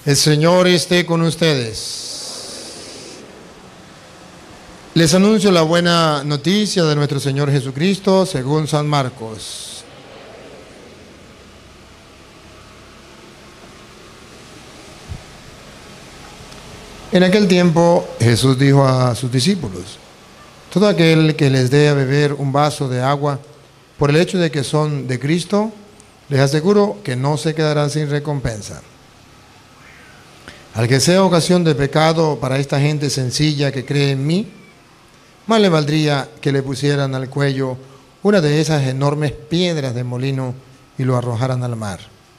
El Señor esté con ustedes. Les anuncio la buena noticia de nuestro Señor Jesucristo según San Marcos. En aquel tiempo Jesús dijo a sus discípulos: todo aquel que les dé a beber un vaso de agua por el hecho de que son de Cristo, les aseguro que no se quedarán sin recompensa. Al que sea ocasión de pecado para esta gente sencilla que cree en mí, más le valdría que le pusieran al cuello una de esas enormes piedras de molino y lo arrojaran al mar.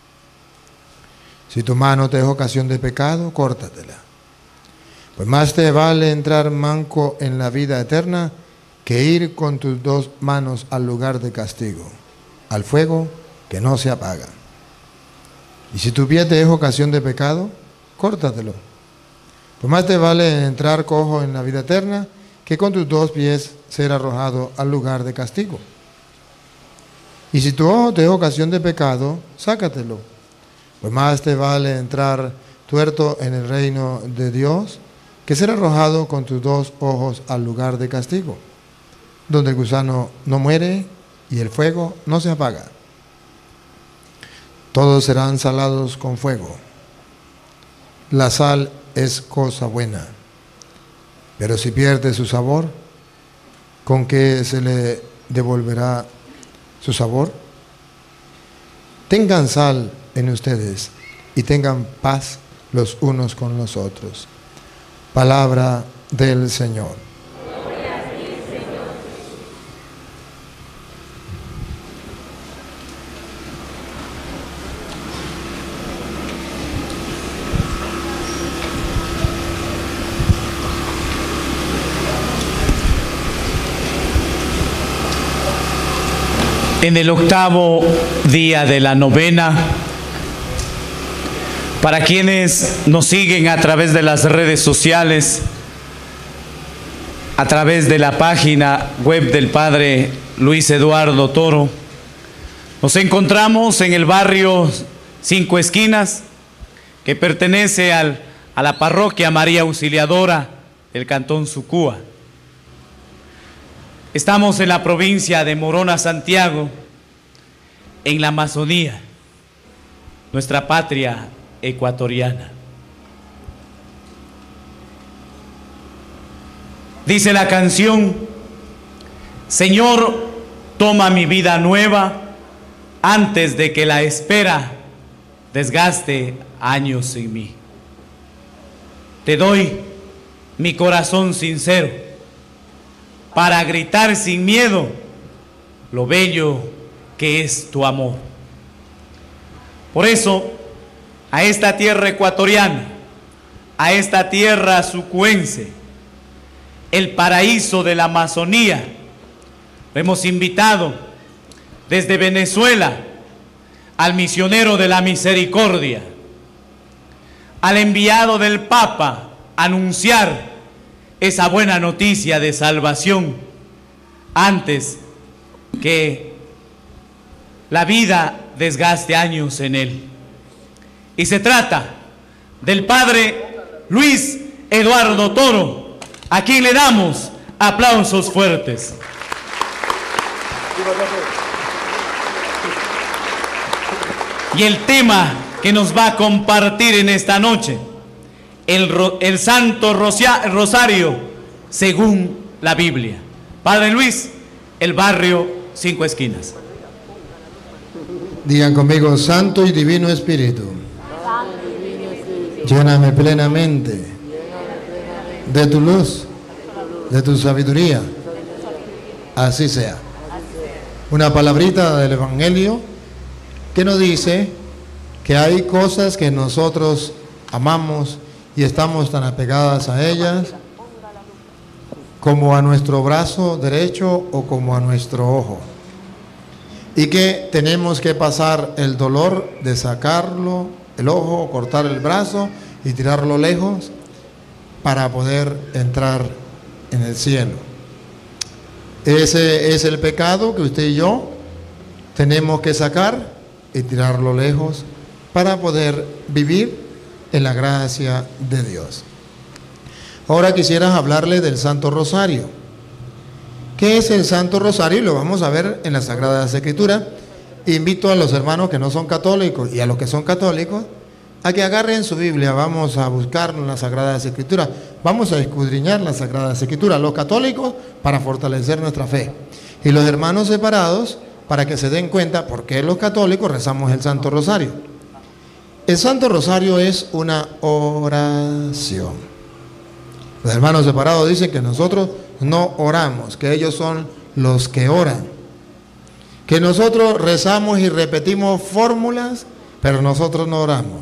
Si tu mano te es ocasión de pecado, córtatela. Pues más te vale entrar manco en la vida eterna que ir con tus dos manos al lugar de castigo, al fuego que no se apaga. Y si tu pie te es ocasión de pecado, córtatelo. Pues más te vale entrar cojo en la vida eterna que con tus dos pies ser arrojado al lugar de castigo. Y si tu ojo te es ocasión de pecado, sácatelo. Pues más te vale entrar tuerto en el reino de Dios que ser arrojado con tus dos ojos al lugar de castigo, donde el gusano no muere y el fuego no se apaga. Todos serán salados con fuego. La sal es cosa buena, pero si pierde su sabor, ¿con qué se le devolverá su sabor? Tengan sal en ustedes y tengan paz los unos con los otros. Palabra del Señor. Gloria a ti, Señor. En el octavo día de la novena, para quienes nos siguen a través de las redes sociales, a través de la página web del Padre Luis Eduardo Toro, nos encontramos en el barrio Cinco Esquinas, que pertenece a la parroquia María Auxiliadora del Cantón Sucúa. Estamos en la provincia de Morona, Santiago, en la Amazonía, nuestra patria ecuatoriana. Dice la canción: Señor, toma mi vida nueva antes de que la espera desgaste años en mí. Te doy mi corazón sincero para gritar sin miedo lo bello que es tu amor. Por eso, a esta tierra ecuatoriana, a esta tierra sucuense, el paraíso de la Amazonía, lo hemos invitado desde Venezuela al misionero de la misericordia, al enviado del Papa a anunciar esa buena noticia de salvación antes que la vida desgaste años en él. Y se trata del Padre Luis Eduardo Toro, a quien le damos aplausos fuertes. Y el tema que nos va a compartir en esta noche, el Santo Rosario según la Biblia. Padre Luis, el barrio Cinco Esquinas. Digan conmigo: Santo y Divino Espíritu, lléname plenamente de tu luz, de tu sabiduría. Así sea. Una palabrita del Evangelio que nos dice que hay cosas que nosotros amamos y estamos tan apegadas a ellas como a nuestro brazo derecho o como a nuestro ojo, y que tenemos que pasar el dolor de sacarlo, el ojo, cortar el brazo y tirarlo lejos para poder entrar en el cielo. Ese es el pecado que usted y yo tenemos que sacar y tirarlo lejos para poder vivir en la gracia de Dios. Ahora quisiera hablarles del Santo Rosario. ¿Qué es el Santo Rosario? Lo vamos a ver en la Sagrada Escritura. Invito a los hermanos que no son católicos y a los que son católicos a que agarren su Biblia. Vamos a buscar en la Sagrada Escritura. Vamos a escudriñar la Sagrada Escritura. Los católicos para fortalecer nuestra fe. Y los hermanos separados para que se den cuenta por qué los católicos rezamos el Santo Rosario. El Santo Rosario es una oración. Los hermanos separados dicen que nosotros no oramos, que ellos son los que oran. Que nosotros rezamos y repetimos fórmulas, pero nosotros no oramos.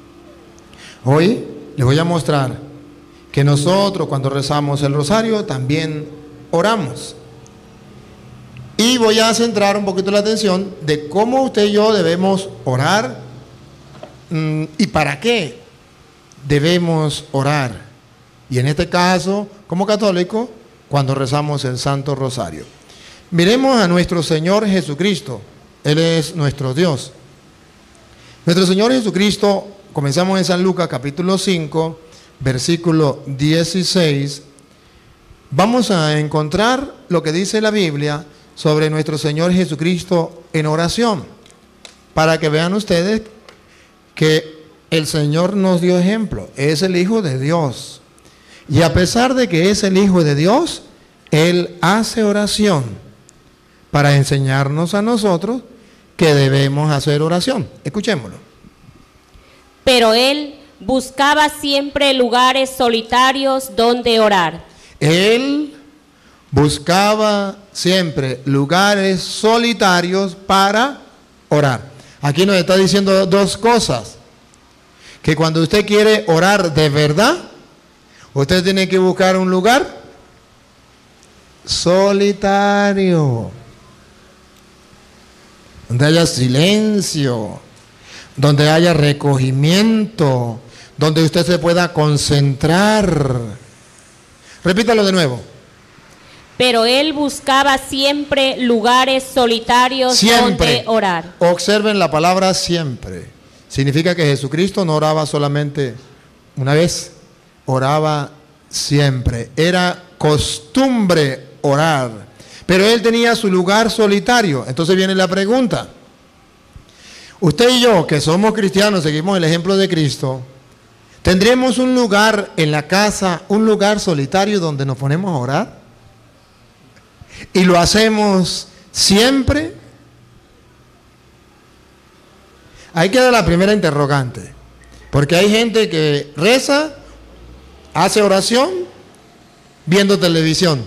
Hoy les voy a mostrar que nosotros cuando rezamos el rosario también oramos. Y voy a centrar un poquito la atención de cómo usted y yo debemos orar y para qué debemos orar. Y en este caso, como católico, cuando rezamos el Santo Rosario. Miremos a nuestro Señor Jesucristo. Él es nuestro Dios. Nuestro Señor Jesucristo, comenzamos en San Lucas capítulo 5, versículo 16. Vamos a encontrar lo que dice la Biblia sobre nuestro Señor Jesucristo en oración. Para que vean ustedes que el Señor nos dio ejemplo. Es el Hijo de Dios. Y a pesar de que es el Hijo de Dios, Él hace oración para enseñarnos a nosotros que debemos hacer oración. Escuchémoslo. Pero Él buscaba siempre lugares solitarios donde orar. Él buscaba siempre lugares solitarios para orar. Aquí nos está diciendo dos cosas. Que cuando usted quiere orar de verdad, usted tiene que buscar un lugar solitario, donde haya silencio, donde haya recogimiento, donde usted se pueda concentrar. Repítalo de nuevo. Pero Él buscaba siempre lugares solitarios donde orar. Observen la palabra siempre. Significa que Jesucristo no oraba solamente una vez. Oraba siempre. Era costumbre orar. Pero Él tenía su lugar solitario. Entonces viene la pregunta. Usted y yo, que somos cristianos, seguimos el ejemplo de Cristo, ¿tendremos un lugar en la casa, un lugar solitario donde nos ponemos a orar? ¿Y lo hacemos siempre? Ahí queda la primera interrogante. Porque hay gente que reza, hace oración viendo televisión.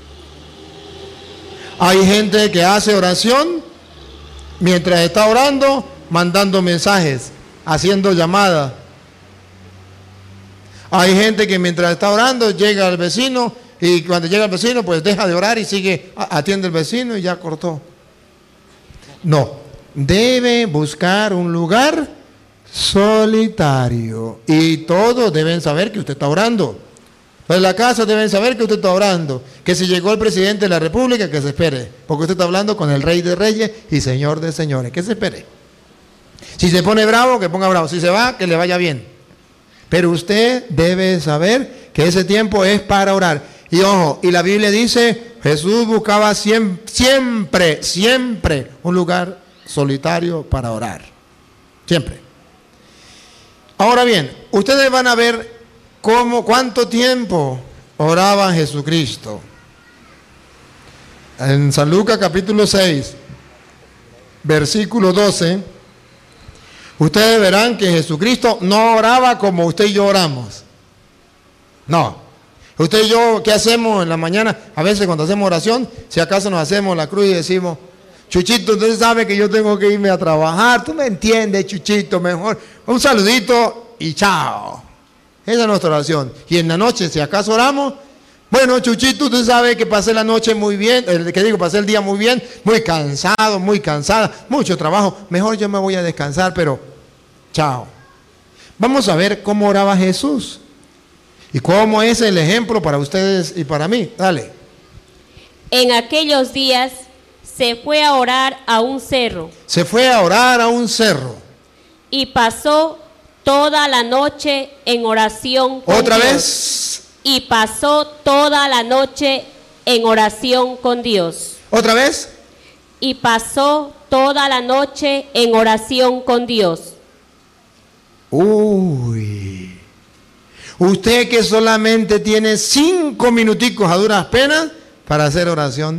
Hay gente que hace oración mientras está orando, mandando mensajes, haciendo llamadas. Hay gente que mientras está orando llega al vecino y cuando llega el vecino pues deja de orar y sigue, atiende al vecino y ya cortó. No, debe buscar un lugar solitario y todos deben saber que usted está orando. En la casa deben saber que usted está orando, que si llegó el presidente de la República, que se espere, porque usted está hablando con el Rey de Reyes y Señor de Señores, que se espere. Si se pone bravo, que ponga bravo, si se va, que le vaya bien. Pero usted debe saber que ese tiempo es para orar. Y ojo, y la Biblia dice, Jesús buscaba siempre un lugar solitario para orar. Siempre. Ahora bien, ustedes van a ver cuánto tiempo oraba Jesucristo. En San Lucas capítulo 6, versículo 12, ustedes verán que Jesucristo no oraba como usted y yo oramos. No. Usted y yo, ¿qué hacemos en la mañana? A veces cuando hacemos oración, si acaso nos hacemos la cruz y decimos, Chuchito, usted sabe que yo tengo que irme a trabajar, tú me entiendes, Chuchito, mejor un saludito y chao. Esa es nuestra oración. Y en la noche, si acaso oramos, bueno, Chuchito, usted sabe que pasé la noche muy bien, pasé el día muy bien, muy cansado, muy cansada, mucho trabajo, mejor yo me voy a descansar, pero chao. Vamos a ver cómo oraba Jesús. ¿Y cómo es el ejemplo para ustedes y para mí? Dale. En aquellos días se fue a orar a un cerro. Se fue a orar a un cerro. Y pasó toda la noche en oración con Otra Dios. vez. Y pasó toda la noche en oración con Dios. Otra vez. Y pasó toda la noche en oración con Dios. Uy. Usted que solamente tiene 5 minuticos a duras penas para hacer oración.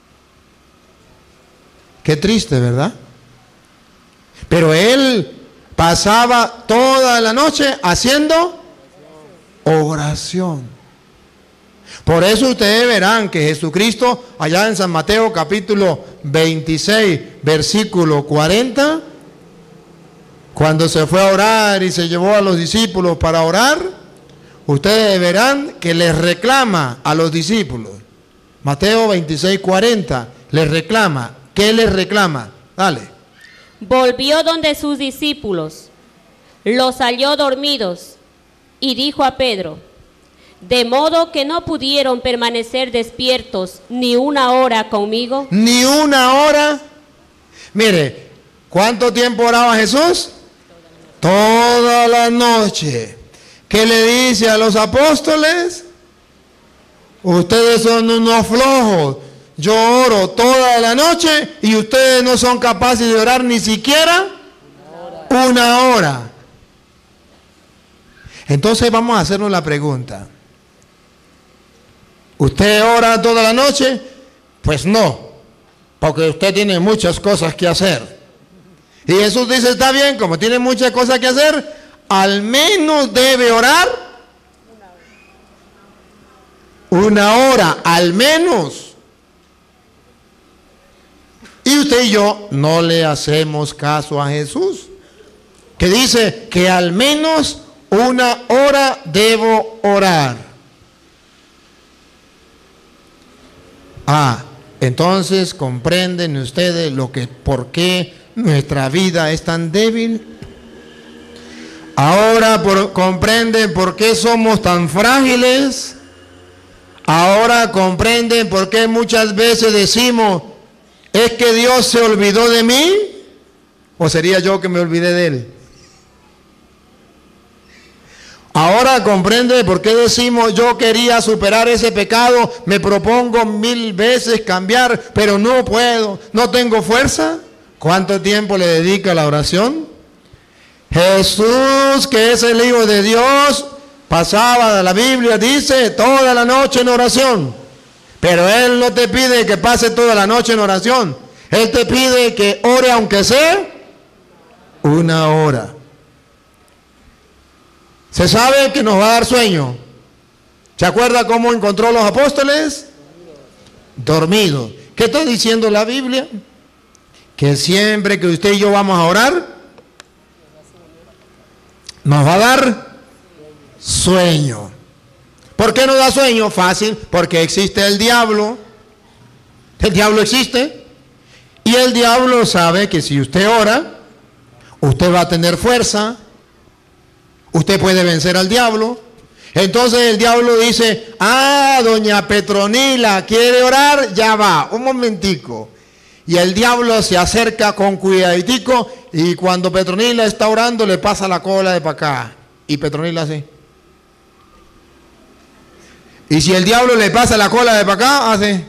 Qué triste, ¿verdad? Pero él pasaba toda la noche haciendo oración. Por eso ustedes verán que Jesucristo, allá en San Mateo capítulo 26, versículo 40, cuando se fue a orar y se llevó a los discípulos para orar, ustedes verán que les reclama a los discípulos. Mateo 26, 40, les reclama. ¿Qué les reclama? Dale. Volvió donde sus discípulos, los halló dormidos y dijo a Pedro: ¿de modo que no pudieron permanecer despiertos ni una hora conmigo? Ni una hora. Mire, ¿cuánto tiempo oraba Jesús? Toda la noche. ¿Qué le dice a los apóstoles? Ustedes son unos flojos. Yo oro toda la noche y ustedes no son capaces de orar ni siquiera una hora. Entonces vamos a hacernos la pregunta. ¿Usted ora toda la noche? Pues no, porque usted tiene muchas cosas que hacer. Y Jesús dice, está bien, como tiene muchas cosas que hacer, al menos debe orar una hora, al menos. Y usted y yo no le hacemos caso a Jesús, que dice que al menos una hora debo orar. Entonces comprenden ustedes por qué nuestra vida es tan débil. Ahora comprenden por qué somos tan frágiles. Ahora comprenden por qué muchas veces decimos, ¿es que Dios se olvidó de mí? ¿O sería yo que me olvidé de Él? Ahora comprende por qué decimos, yo quería superar ese pecado, me propongo 1000 veces cambiar, pero no puedo, no tengo fuerza. ¿Cuánto tiempo le dedica a la oración? Jesús, que es el Hijo de Dios, pasaba, la Biblia dice, toda la noche en oración. Pero Él no te pide que pase toda la noche en oración. Él te pide que ore aunque sea una hora. Se sabe que nos va a dar sueño. ¿Se acuerda cómo encontró a los apóstoles? Dormidos. ¿Qué está diciendo la Biblia? Que siempre que usted y yo vamos a orar, nos va a dar sueño. ¿Por qué nos da sueño? Fácil, porque existe el diablo. El diablo existe. Y el diablo sabe que si usted ora, usted va a tener fuerza. Usted puede vencer al diablo. Entonces el diablo dice, doña Petronila quiere orar, ya va, un momentico. Y el diablo se acerca con cuidaditico y cuando Petronila está orando le pasa la cola de para acá. Y Petronila hace. Y si el diablo le pasa la cola de para acá, hace.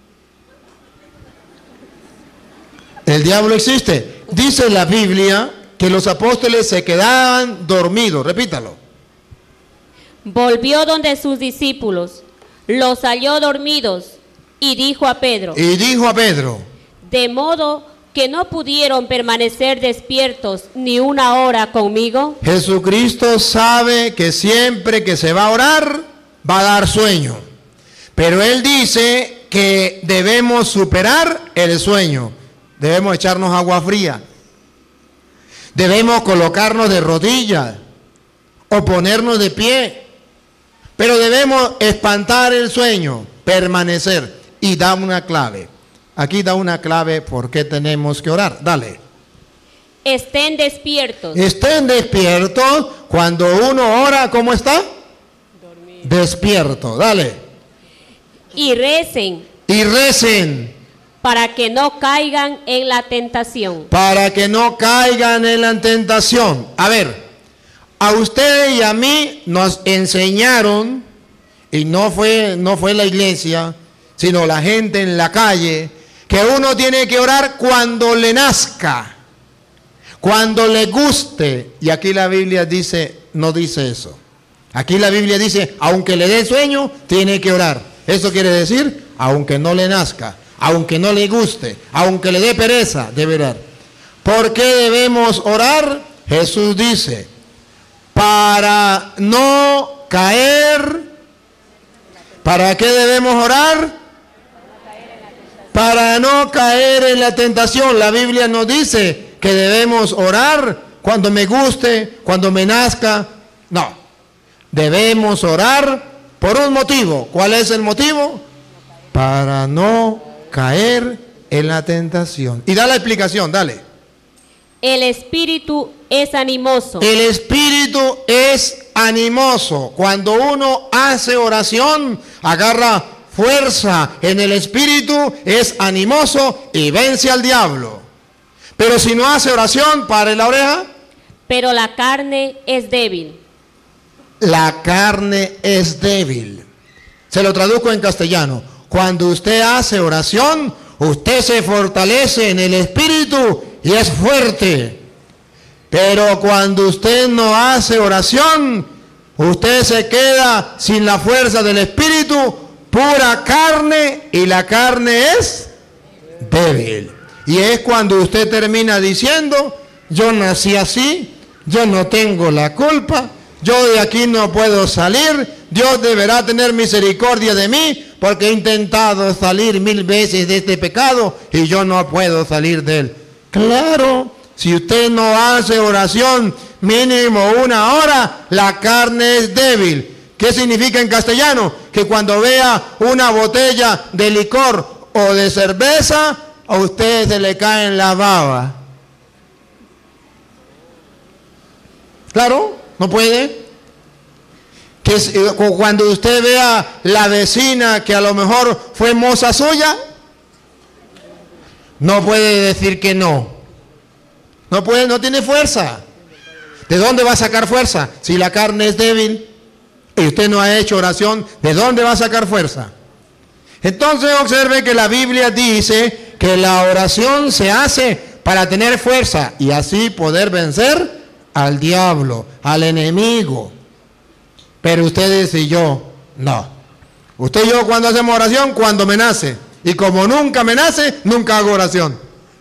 El diablo existe. Dice la Biblia que los apóstoles se quedaban dormidos. Repítalo. Volvió donde sus discípulos, los halló dormidos y dijo a Pedro. ¿De modo que no pudieron permanecer despiertos ni una hora conmigo? Jesucristo sabe que siempre que se va a orar, va a dar sueño. Pero Él dice que debemos superar el sueño. Debemos echarnos agua fría. Debemos colocarnos de rodillas o ponernos de pie. Pero debemos espantar el sueño, permanecer. Y da una clave. Aquí da una clave por qué tenemos que orar. Dale. Estén despiertos. Estén despiertos. Cuando uno ora, ¿cómo está? Dormido. Despierto. Dale. Y recen. Y recen. Para que no caigan en la tentación. Para que no caigan en la tentación. A ver, a usted y a mí nos enseñaron, y no fue la iglesia, sino la gente en la calle, que uno tiene que orar cuando le nazca, cuando le guste. Y aquí la Biblia dice, no dice eso. Aquí la Biblia dice, aunque le dé sueño, tiene que orar. Eso quiere decir, aunque no le nazca, aunque no le guste, aunque le dé pereza, debe orar. ¿Por qué debemos orar? Jesús dice, para no caer. ¿Para qué debemos orar? Para no caer en la tentación. La Biblia nos dice que debemos orar cuando me guste, cuando me nazca. No, debemos orar por un motivo. ¿Cuál es el motivo? Para no caer en la tentación. Y da la explicación, dale. El espíritu es animoso. El espíritu es animoso. Cuando uno hace oración, agarra fuerza en el espíritu, es animoso y vence al diablo. Pero si no hace oración, pare la oreja. Pero la carne es débil. La carne es débil. Se lo traduzco en castellano. Cuando usted hace oración, usted se fortalece en el espíritu y es fuerte. Pero cuando usted no hace oración, usted se queda sin la fuerza del espíritu, pura carne, y la carne es débil. Y es cuando usted termina diciendo, yo nací así, yo no tengo la culpa, yo de aquí no puedo salir, Dios deberá tener misericordia de mí, porque he intentado salir 1000 veces de este pecado y yo no puedo salir de él. Claro, si usted no hace oración mínimo 1 hora, la carne es débil. ¿Qué significa en castellano? Que cuando vea una botella de licor o de cerveza, a usted se le cae en la baba. Claro, no puede. Que cuando usted vea la vecina que a lo mejor fue moza suya, no puede decir que no. No puede, no tiene fuerza. ¿De dónde va a sacar fuerza? Si la carne es débil y usted no ha hecho oración, ¿de dónde va a sacar fuerza? Entonces observe que la Biblia dice que la oración se hace para tener fuerza y así poder vencer al diablo, al enemigo. Pero ustedes y yo, no. Usted y yo cuando hacemos oración, cuando me nace. Y como nunca me nace, nunca hago oración.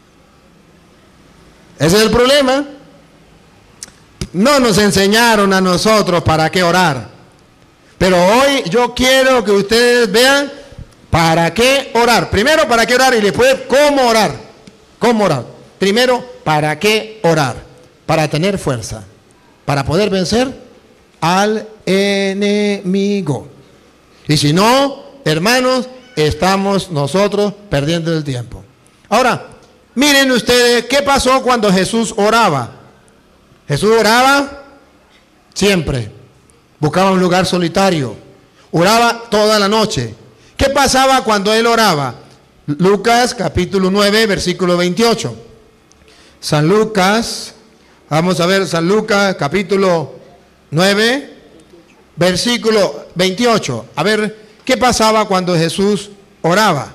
Ese es el problema. No nos enseñaron a nosotros para qué orar. Pero hoy yo quiero que ustedes vean para qué orar. Primero, para qué orar y después, cómo orar. ¿Cómo orar? Primero, para qué orar. Para tener fuerza. Para poder vencer al enemigo. Y si no, hermanos, estamos nosotros perdiendo el tiempo. Ahora, miren ustedes qué pasó cuando Jesús oraba. Jesús oraba siempre. Buscaba un lugar solitario. Oraba toda la noche. ¿Qué pasaba cuando él oraba? Lucas capítulo 9, versículo 28. San Lucas, vamos a ver, San Lucas capítulo 9, versículo 28. A ver, ¿qué pasaba cuando Jesús oraba?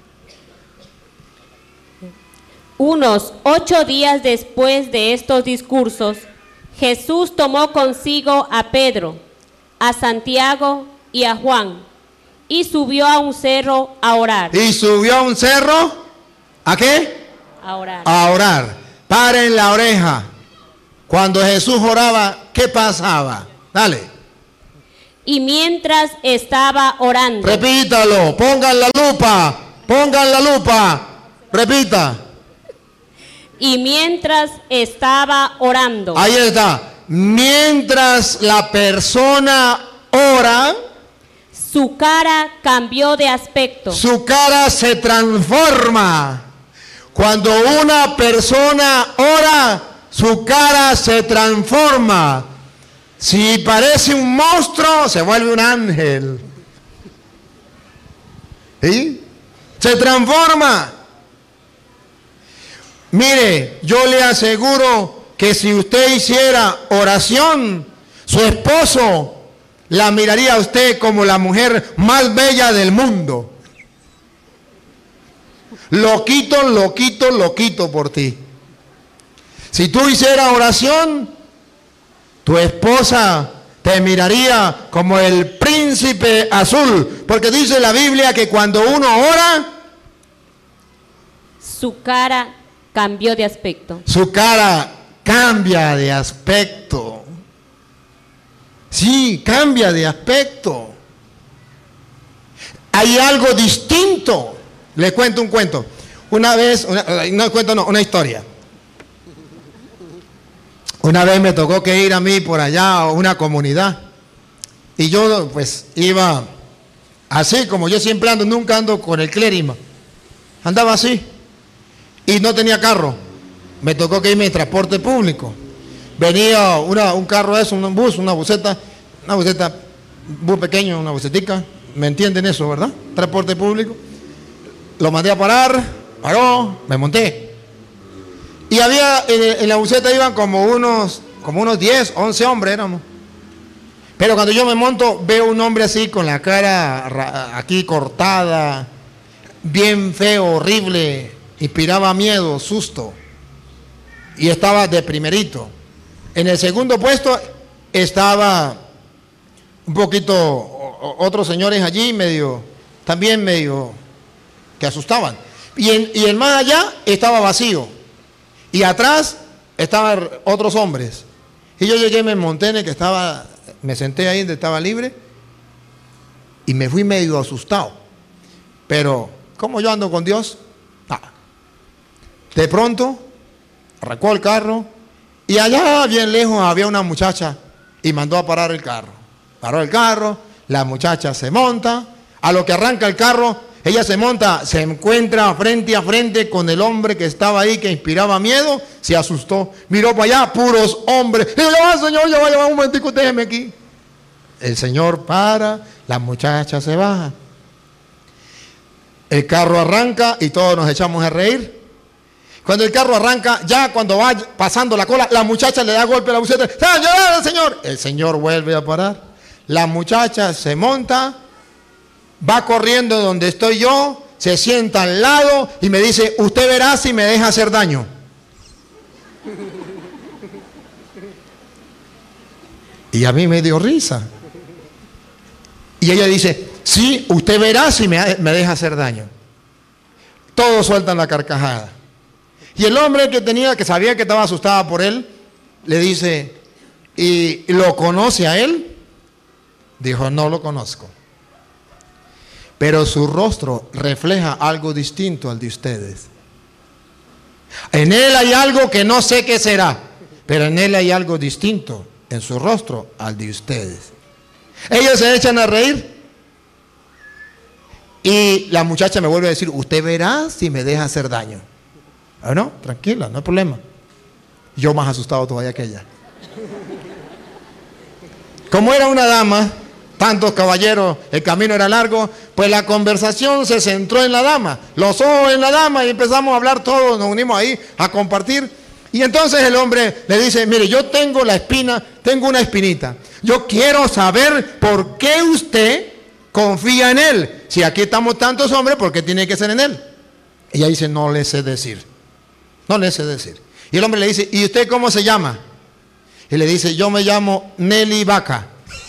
Unos 8 días después de estos discursos, Jesús tomó consigo a Pedro, a Santiago y a Juan, y subió a un cerro a orar. ¿Y subió a un cerro? ¿A qué? A orar. A orar. Paren la oreja. Cuando Jesús oraba, ¿qué pasaba? Dale. Y mientras estaba orando. Repítalo, pongan la lupa, repita. Y mientras estaba orando. Ahí está. Mientras la persona ora, su cara cambió de aspecto. Su cara se transforma. Cuando una persona ora, su cara se transforma. Si parece un monstruo, se vuelve un ángel. ¿Sí? Se transforma. Mire, yo le aseguro que si usted hiciera oración, Su esposo la miraría a usted como la mujer más bella del mundo. Loquito, loquito, loquito por ti. Si tú hicieras oración, tu esposa te miraría como el príncipe azul, porque dice la Biblia que cuando uno ora, su cara cambió de aspecto. Su cara cambia de aspecto. Sí, cambia de aspecto. Hay algo distinto. Le cuento un cuento. Una vez, una historia. Una vez me tocó que ir a mí por allá a una comunidad. Y yo pues iba así, como yo siempre ando, nunca ando con el clérima. Andaba así. Y no tenía carro. Me tocó que irme en transporte público. Venía un carro de eso, un bus, una buseta, bus pequeño, una busetica. ¿Me entienden eso, verdad? Transporte público. Lo mandé a parar, paró, me monté. Y había, en la buseta iban como unos 10, 11 hombres éramos. Pero cuando yo me monto, veo un hombre así con la cara aquí cortada, bien feo, horrible, inspiraba miedo, susto. Y estaba de primerito. En el segundo puesto estaba un poquito otros señores allí, también medio que asustaban. Y el más allá estaba vacío. Y atrás estaban otros hombres. Y yo llegué, me monté en el que me senté ahí donde estaba libre. Y me fui medio asustado. Pero, ¿cómo yo ando con Dios? De pronto, arrancó el carro. Y allá, bien lejos, había una muchacha. Y mandó a parar el carro. Paró el carro, la muchacha se monta. A lo que arranca el carro, ella se monta, se encuentra frente a frente con el hombre que estaba ahí, que inspiraba miedo, se asustó, miró para allá, puros hombres. Digo, ya va, señor, ya va, un momentico, déjeme aquí. El señor para, la muchacha se baja. El carro arranca y todos nos echamos a reír. Cuando el carro arranca, ya cuando va pasando la cola, la muchacha le da golpe a la buseta. ¡Señor, señor! El señor vuelve a parar. La muchacha se monta, va corriendo donde estoy yo, se sienta al lado y me dice, usted verá si me deja hacer daño. Y a mí me dio risa. Y ella dice, sí, usted verá si me deja hacer daño. Todos sueltan la carcajada. Y el hombre que sabía que estaba asustada por él, le dice, ¿y lo conoce a él? Dijo, no lo conozco. Pero su rostro refleja algo distinto al de ustedes. En él hay algo que no sé qué será, pero en él hay algo distinto en su rostro al de ustedes. Ellos se echan a reír. Y la muchacha me vuelve a decir, usted verá si me deja hacer daño. Ah, no, tranquila, no hay problema. Yo más asustado todavía que ella. Como era una dama, tantos caballeros, el camino era largo, pues la conversación se centró en la dama, los ojos en la dama, y empezamos a hablar todos, nos unimos ahí a compartir. Y entonces el hombre le dice, mire, yo tengo una espinita, yo quiero saber por qué usted confía en él. Si aquí estamos tantos hombres, ¿por qué tiene que ser en él? Y ella dice, no le sé decir. No le sé decir. Y el hombre le dice, ¿y usted cómo se llama? Y le dice, yo me llamo Nelly Vaca.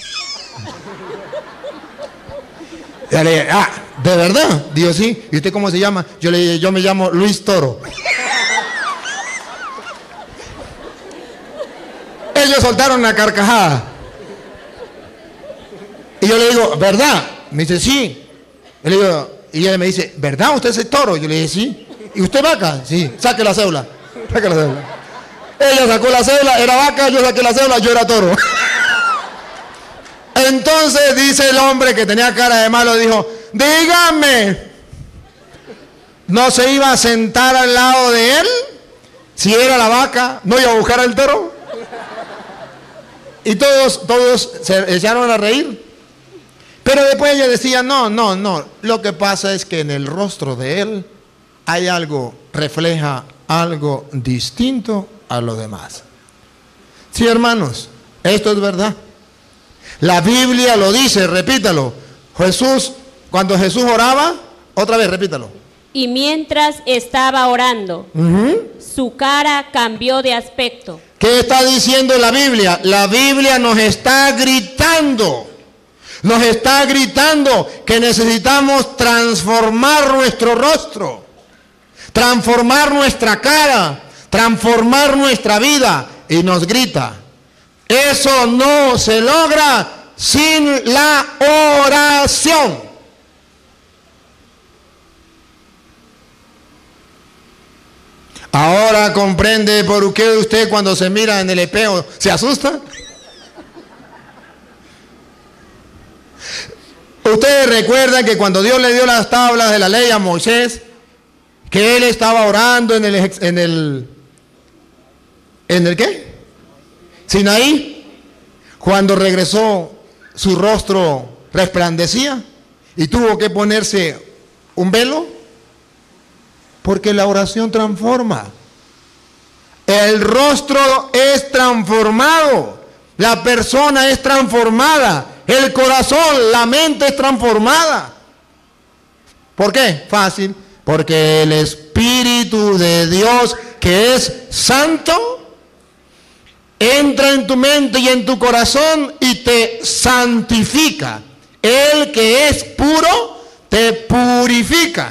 Y le dije, ¿de verdad? Digo, sí. ¿Y usted cómo se llama? Yo le dije, yo me llamo Luis Toro. Ellos soltaron la carcajada. Y yo le digo, ¿verdad? Me dice, sí. Y le digo, y ella me dice, ¿verdad? ¿Usted es toro? Yo le dije, sí. ¿Y usted vaca? Sí. Saque la cédula. Saque la cédula. Ella sacó la cédula, era vaca, yo saqué la cédula, yo era toro. Entonces dice el hombre que tenía cara de malo, dijo, dígame, ¿no se iba a sentar al lado de él? Si era la vaca, ¿no iba a buscar al toro? Y todos se echaron a reír. Pero después ella decía, no, lo que pasa es que en el rostro de él hay algo, refleja algo distinto a lo demás. Sí, hermanos, esto es verdad. La Biblia lo dice, repítalo. Cuando Jesús oraba, otra vez, repítalo. Y mientras estaba orando, su cara cambió de aspecto. ¿Qué está diciendo la Biblia? La Biblia nos está gritando que necesitamos transformar nuestro rostro, transformar nuestra cara, transformar nuestra vida, y nos grita. Eso no se logra sin la oración. Ahora comprende por qué usted cuando se mira en el espejo se asusta. Ustedes recuerdan que cuando Dios le dio las tablas de la ley a Moisés, que él estaba orando en el ¿qué? Sinaí. Cuando regresó, su rostro resplandecía y tuvo que ponerse un velo. Porque la oración transforma. El rostro es transformado. La persona es transformada. El corazón, la mente es transformada. ¿Por qué? Fácil. Porque el Espíritu de Dios, que es santo, entra en tu mente y en tu corazón y te santifica. El que es puro, te purifica.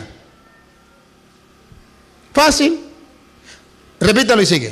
Fácil. Repítalo y sigue.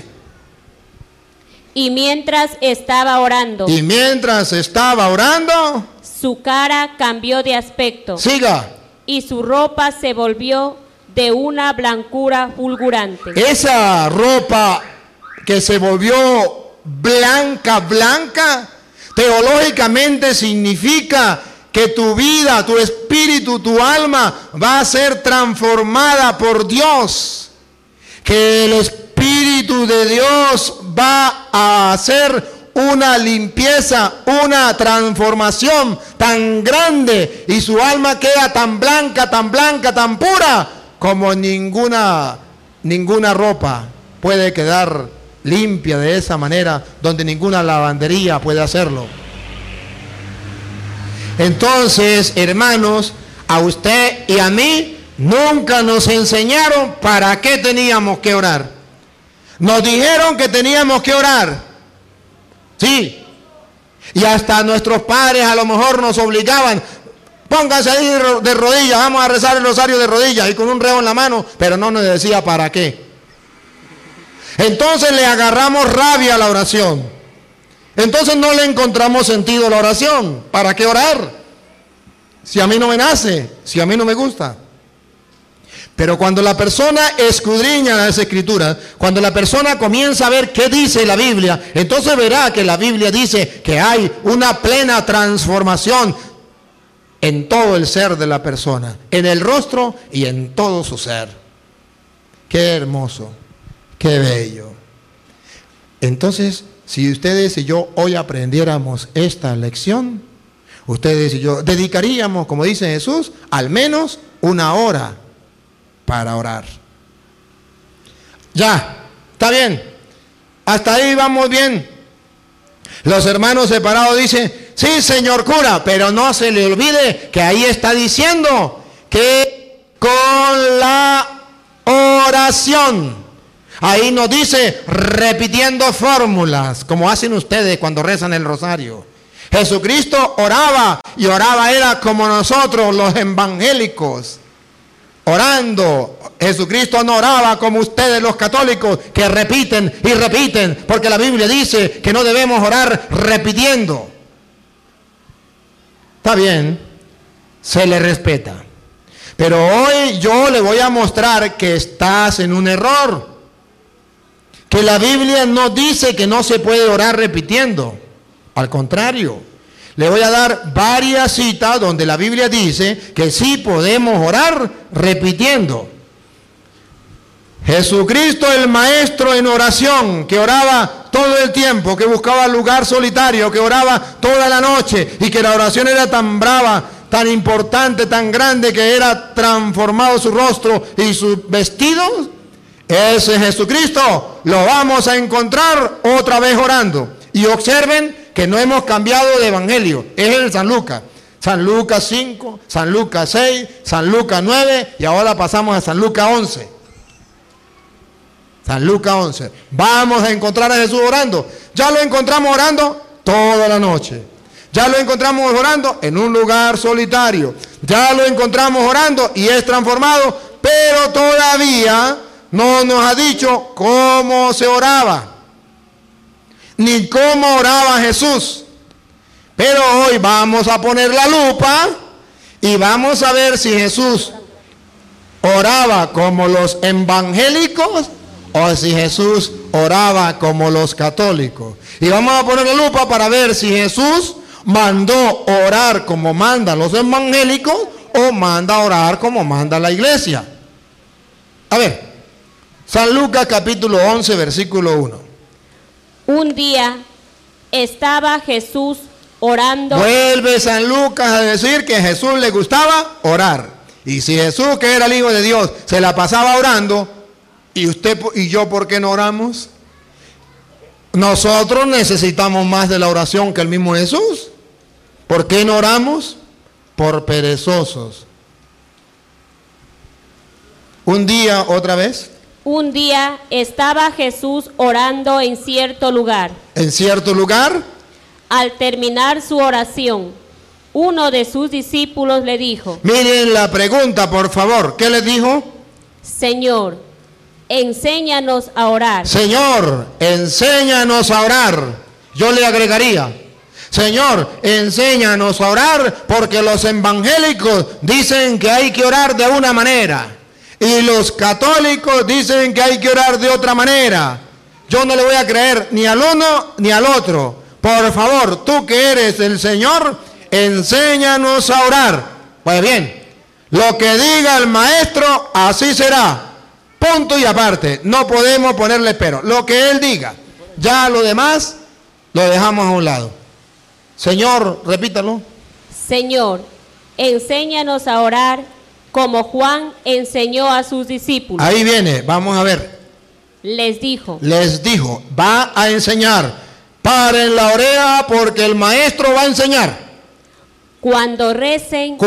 Y mientras estaba orando. Y mientras estaba orando. Su cara cambió de aspecto. Siga. Y su ropa se volvió de una blancura fulgurante. Esa ropa que se volvió blanca, teológicamente significa que tu vida, tu espíritu, tu alma va a ser transformada por Dios. Que el Espíritu de Dios va a hacer una limpieza, una transformación tan grande, y su alma queda tan blanca, tan pura, como ninguna ropa puede quedar limpia de esa manera, donde ninguna lavandería puede hacerlo. Entonces, hermanos, a usted y a mí nunca nos enseñaron para qué teníamos que orar. Nos dijeron que teníamos que orar. Sí. Y hasta nuestros padres a lo mejor nos obligaban. Pónganse ahí de rodillas, vamos a rezar el rosario de rodillas, y con un reo en la mano, pero no nos decía para qué. Entonces le agarramos rabia a la oración. Entonces no le encontramos sentido a la oración. ¿Para qué orar? Si a mí no me nace, si a mí no me gusta. Pero cuando la persona escudriña las Escrituras, cuando la persona comienza a ver qué dice la Biblia, entonces verá que la Biblia dice que hay una plena transformación en todo el ser de la persona, en el rostro y en todo su ser. Qué hermoso, qué bello. Entonces, si ustedes y yo hoy aprendiéramos esta lección, ustedes y yo dedicaríamos, como dice Jesús, al menos una hora para orar. Ya, está bien. Hasta ahí vamos bien. Los hermanos separados dicen, sí, señor cura, pero no se le olvide que ahí está diciendo que con la oración. Ahí nos dice repitiendo fórmulas, como hacen ustedes cuando rezan el rosario. Jesucristo oraba, y oraba era como nosotros los evangélicos. Orando. Jesucristo no oraba como ustedes los católicos, que repiten y repiten, porque la Biblia dice que no debemos orar repitiendo. Está bien, se le respeta. Pero hoy yo le voy a mostrar que estás en un error. Que la Biblia no dice que no se puede orar repitiendo. Al contrario, le voy a dar varias citas donde la Biblia dice que sí podemos orar repitiendo. Jesucristo, el maestro en oración, que oraba todo el tiempo, que buscaba lugar solitario, que oraba toda la noche, y que la oración era tan brava, tan importante, tan grande, que era transformado su rostro y sus vestidos. Ese Jesucristo lo vamos a encontrar otra vez orando. Y observen que no hemos cambiado de evangelio. Es el San Lucas. San Lucas 5, San Lucas 6, San Lucas 9 y ahora pasamos a San Lucas 11. San Lucas 11. Vamos a encontrar a Jesús orando. Ya lo encontramos orando toda la noche. Ya lo encontramos orando en un lugar solitario. Ya lo encontramos orando y es transformado, pero todavía no nos ha dicho cómo se oraba, ni cómo oraba Jesús. Pero hoy vamos a poner la lupa y vamos a ver si Jesús oraba como los evangélicos o si Jesús oraba como los católicos. Y vamos a poner la lupa para ver si Jesús mandó orar como mandan los evangélicos o manda orar como manda la iglesia. A ver, San Lucas capítulo 11, versículo 1. Un día estaba Jesús orando. Vuelve San Lucas a decir que a Jesús le gustaba orar. Y si Jesús, que era el Hijo de Dios, se la pasaba orando, ¿y usted y yo por qué no oramos? Nosotros necesitamos más de la oración que el mismo Jesús. ¿Por qué no oramos? Por perezosos. Un día, otra vez. Un día estaba Jesús orando en cierto lugar. En cierto lugar. Al terminar su oración, uno de sus discípulos le dijo: Miren la pregunta, por favor. ¿Qué le dijo? Señor, enséñanos a orar. Señor, enséñanos a orar. Yo le agregaría: Señor, enséñanos a orar, porque los evangélicos dicen que hay que orar de una manera y los católicos dicen que hay que orar de otra manera. Yo no le voy a creer ni al uno ni al otro. Por favor, tú que eres el Señor, enséñanos a orar. Pues bien, lo que diga el maestro, así será. Punto y aparte. No podemos ponerle pero. Lo que él diga. Ya lo demás lo dejamos a un lado. Señor, repítalo. Señor, enséñanos a orar como Juan enseñó a sus discípulos. Ahí viene, vamos a ver. Les dijo, va a enseñar. Paren la oreja porque el maestro va a enseñar. Cuando recen,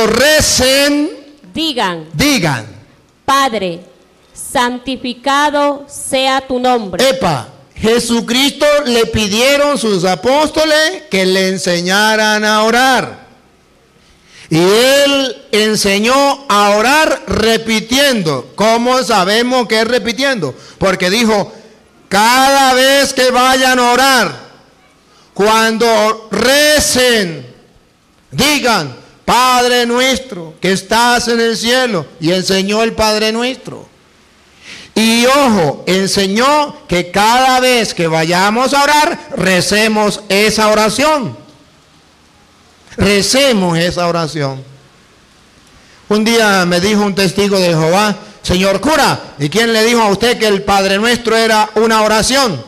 digan, Padre, santificado sea tu nombre. Epa, Jesucristo le pidieron sus apóstoles que le enseñaran a orar. Y él enseñó a orar repitiendo. ¿Cómo sabemos que es repitiendo? Porque dijo: cada vez que vayan a orar, cuando recen, digan: Padre nuestro que estás en el cielo. Y enseñó el Padre nuestro. Y ojo, enseñó que cada vez que vayamos a orar, recemos esa oración. Recemos esa oración. Un día me dijo un testigo de Jehová: señor cura, ¿y quién le dijo a usted que el Padre Nuestro era una oración?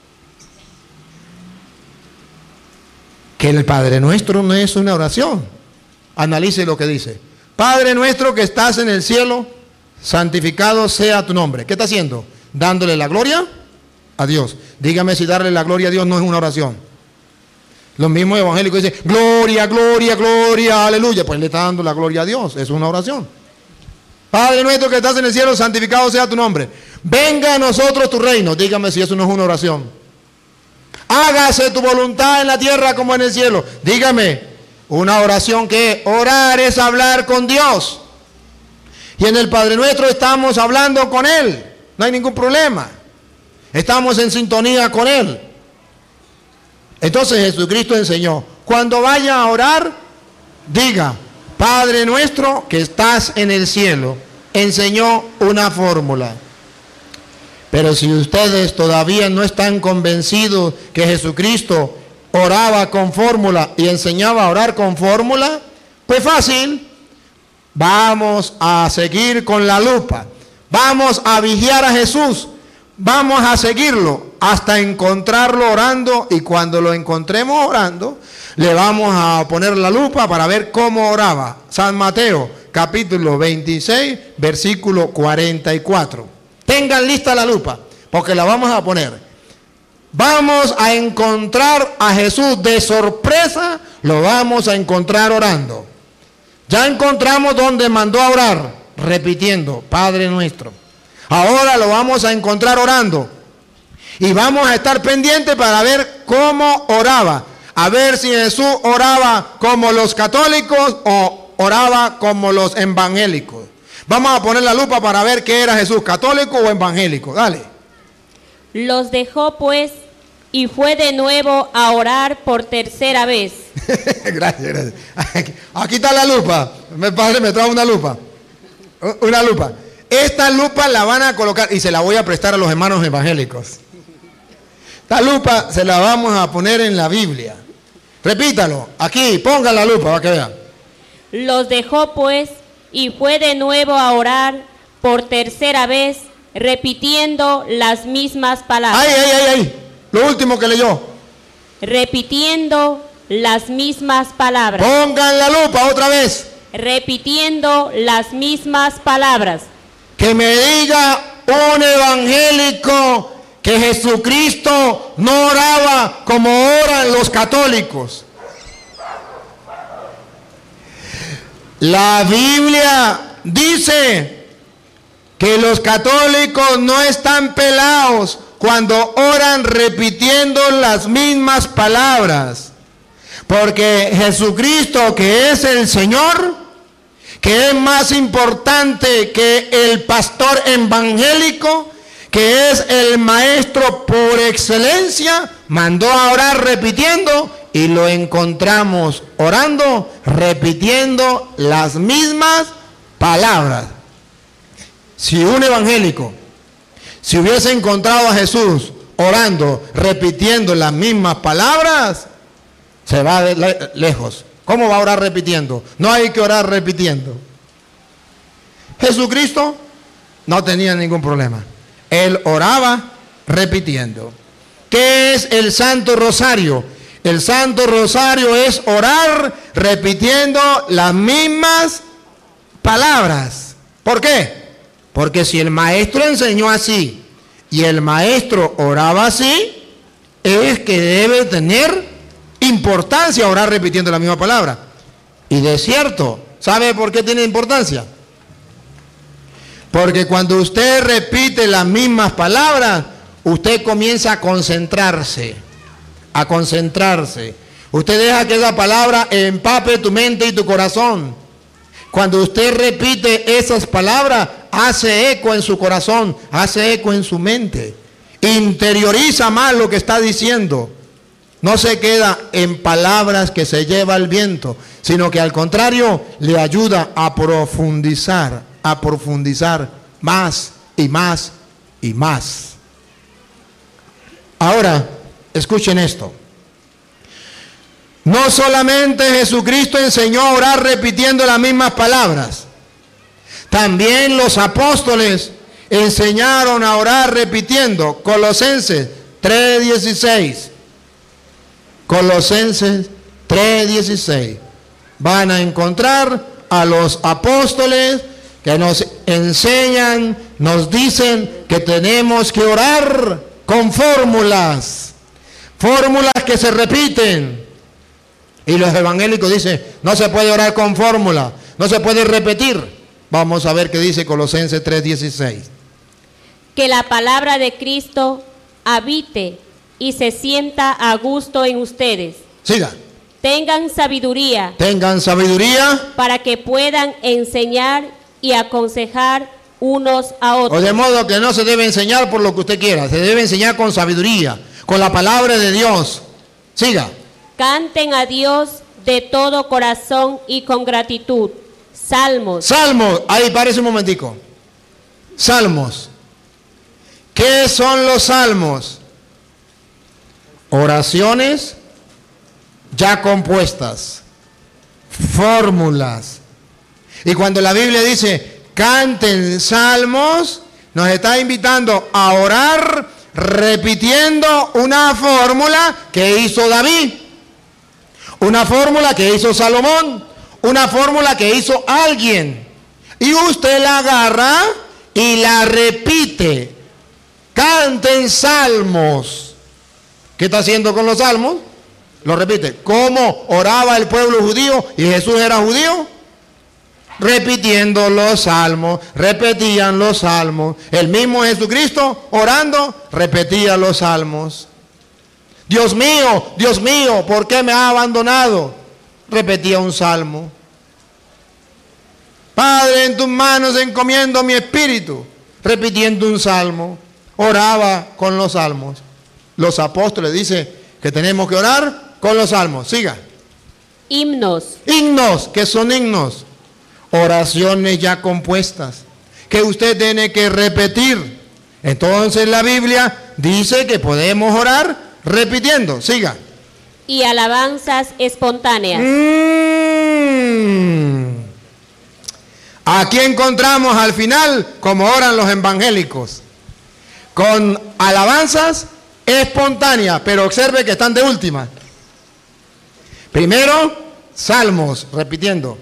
Que el Padre Nuestro no es una oración. Analice lo que dice: Padre nuestro que estás en el cielo, santificado sea tu nombre. ¿Qué está haciendo? Dándole la gloria a Dios. Dígame si darle la gloria a Dios no es una oración. Los mismos evangélicos dicen: gloria, gloria, gloria, aleluya. Pues le está dando la gloria a Dios. Es una oración. Padre nuestro que estás en el cielo, santificado sea tu nombre. Venga a nosotros tu reino. Dígame si eso no es una oración. Hágase tu voluntad en la tierra como en el cielo. Dígame, una oración que orar es hablar con Dios. Y en el Padre Nuestro estamos hablando con Él. No hay ningún problema. Estamos en sintonía con Él. Entonces Jesucristo enseñó: cuando vaya a orar, diga: Padre nuestro que estás en el cielo. Enseñó una fórmula. Pero si ustedes todavía no están convencidos que Jesucristo oraba con fórmula y enseñaba a orar con fórmula, pues fácil. Vamos a seguir con la lupa. Vamos a vigiar a Jesús. Vamos a seguirlo hasta encontrarlo orando, y cuando lo encontremos orando, le vamos a poner la lupa para ver cómo oraba. San Mateo, capítulo 26, versículo 44. Tengan lista la lupa, porque la vamos a poner. vamos a encontrar a Jesús de sorpresa, lo vamos a encontrar orando. Ya encontramos donde mandó a orar, repitiendo, Padre nuestro. Ahora lo vamos a encontrar orando. Y vamos a estar pendientes para ver cómo oraba. A ver si Jesús oraba como los católicos o oraba como los evangélicos. Vamos a poner la lupa para ver qué era Jesús, católico o evangélico. Dale. Los dejó pues y fue de nuevo a orar por tercera vez. Gracias. Aquí está la lupa. Padre, me trae una lupa. Una lupa. Esta lupa la van a colocar y se la voy a prestar a los hermanos evangélicos. Esta lupa se la vamos a poner en la Biblia. Repítalo. Aquí, pongan la lupa para que vean. Los dejó pues y fue de nuevo a orar por tercera vez, repitiendo las mismas palabras. ¡Ay! Lo último que leyó. Repitiendo las mismas palabras. Pongan la lupa otra vez. Repitiendo las mismas palabras. Que me diga un evangélico que Jesucristo no oraba como oran los católicos. La Biblia dice que los católicos no están pelados cuando oran repitiendo las mismas palabras. Porque Jesucristo, que es el Señor, que es más importante que el pastor evangélico, que es el maestro por excelencia, mandó a orar repitiendo y lo encontramos orando, repitiendo las mismas palabras. Si un evangélico, si hubiese encontrado a Jesús orando, repitiendo las mismas palabras, se va lejos. ¿Cómo va a orar repitiendo? No hay que orar repitiendo. Jesucristo no tenía ningún problema. Él oraba repitiendo. ¿Qué es el Santo Rosario? El Santo Rosario es orar repitiendo las mismas palabras. ¿Por qué? Porque si el maestro enseñó así y el maestro oraba así, es que debe tener importancia orar repitiendo la misma palabra. Y de cierto, ¿sabe por qué tiene importancia? Porque cuando usted repite las mismas palabras, usted comienza a concentrarse. A concentrarse. Usted deja que esa palabra empape tu mente y tu corazón. Cuando usted repite esas palabras, hace eco en su corazón, hace eco en su mente. Interioriza más lo que está diciendo. No se queda en palabras que se lleva el viento, sino que al contrario le ayuda a profundizar más y más y más. Ahora, escuchen esto. No solamente Jesucristo enseñó a orar repitiendo las mismas palabras, también los apóstoles enseñaron a orar repitiendo. Colosenses 3:16. Colosenses 3:16. Van a encontrar a los apóstoles que nos enseñan, nos dicen que tenemos que orar con fórmulas que se repiten. Y los evangélicos dicen, no se puede orar con fórmula, no se puede repetir. Vamos a ver qué dice Colosenses 3:16. Que la palabra de Cristo habite y se sienta a gusto en ustedes. Siga. Tengan sabiduría. Tengan sabiduría. Para que puedan enseñar y aconsejar unos a otros. O de modo que no se debe enseñar por lo que usted quiera, se debe enseñar con sabiduría, con la palabra de Dios. Siga. Canten a Dios de todo corazón y con gratitud. Salmos. Salmos. Ahí, párese un momentico. Salmos. ¿Qué son los salmos? Oraciones ya compuestas, fórmulas. Y cuando la Biblia dice canten salmos, nos está invitando a orar repitiendo una fórmula que hizo David, una fórmula que hizo Salomón, una fórmula que hizo alguien. Y usted la agarra y la repite. Canten salmos. ¿Qué está haciendo con los salmos? Lo repite. ¿Cómo oraba el pueblo judío y Jesús era judío? Repitiendo los salmos, repetían los salmos. El mismo Jesucristo orando repetía los salmos. Dios mío, ¿por qué me ha abandonado? Repetía un salmo. Padre, en tus manos encomiendo mi espíritu. Repitiendo un salmo. Oraba con los salmos. Los apóstoles dicen que tenemos que orar con los salmos. Siga. Himnos. Himnos, ¿qué son himnos? Oraciones ya compuestas que usted tiene que repetir. Entonces la Biblia dice que podemos orar repitiendo. Siga. Y alabanzas espontáneas. Aquí encontramos al final como oran los evangélicos, con alabanzas espontáneas, pero observe que están de última. Primero, salmos, repitiendo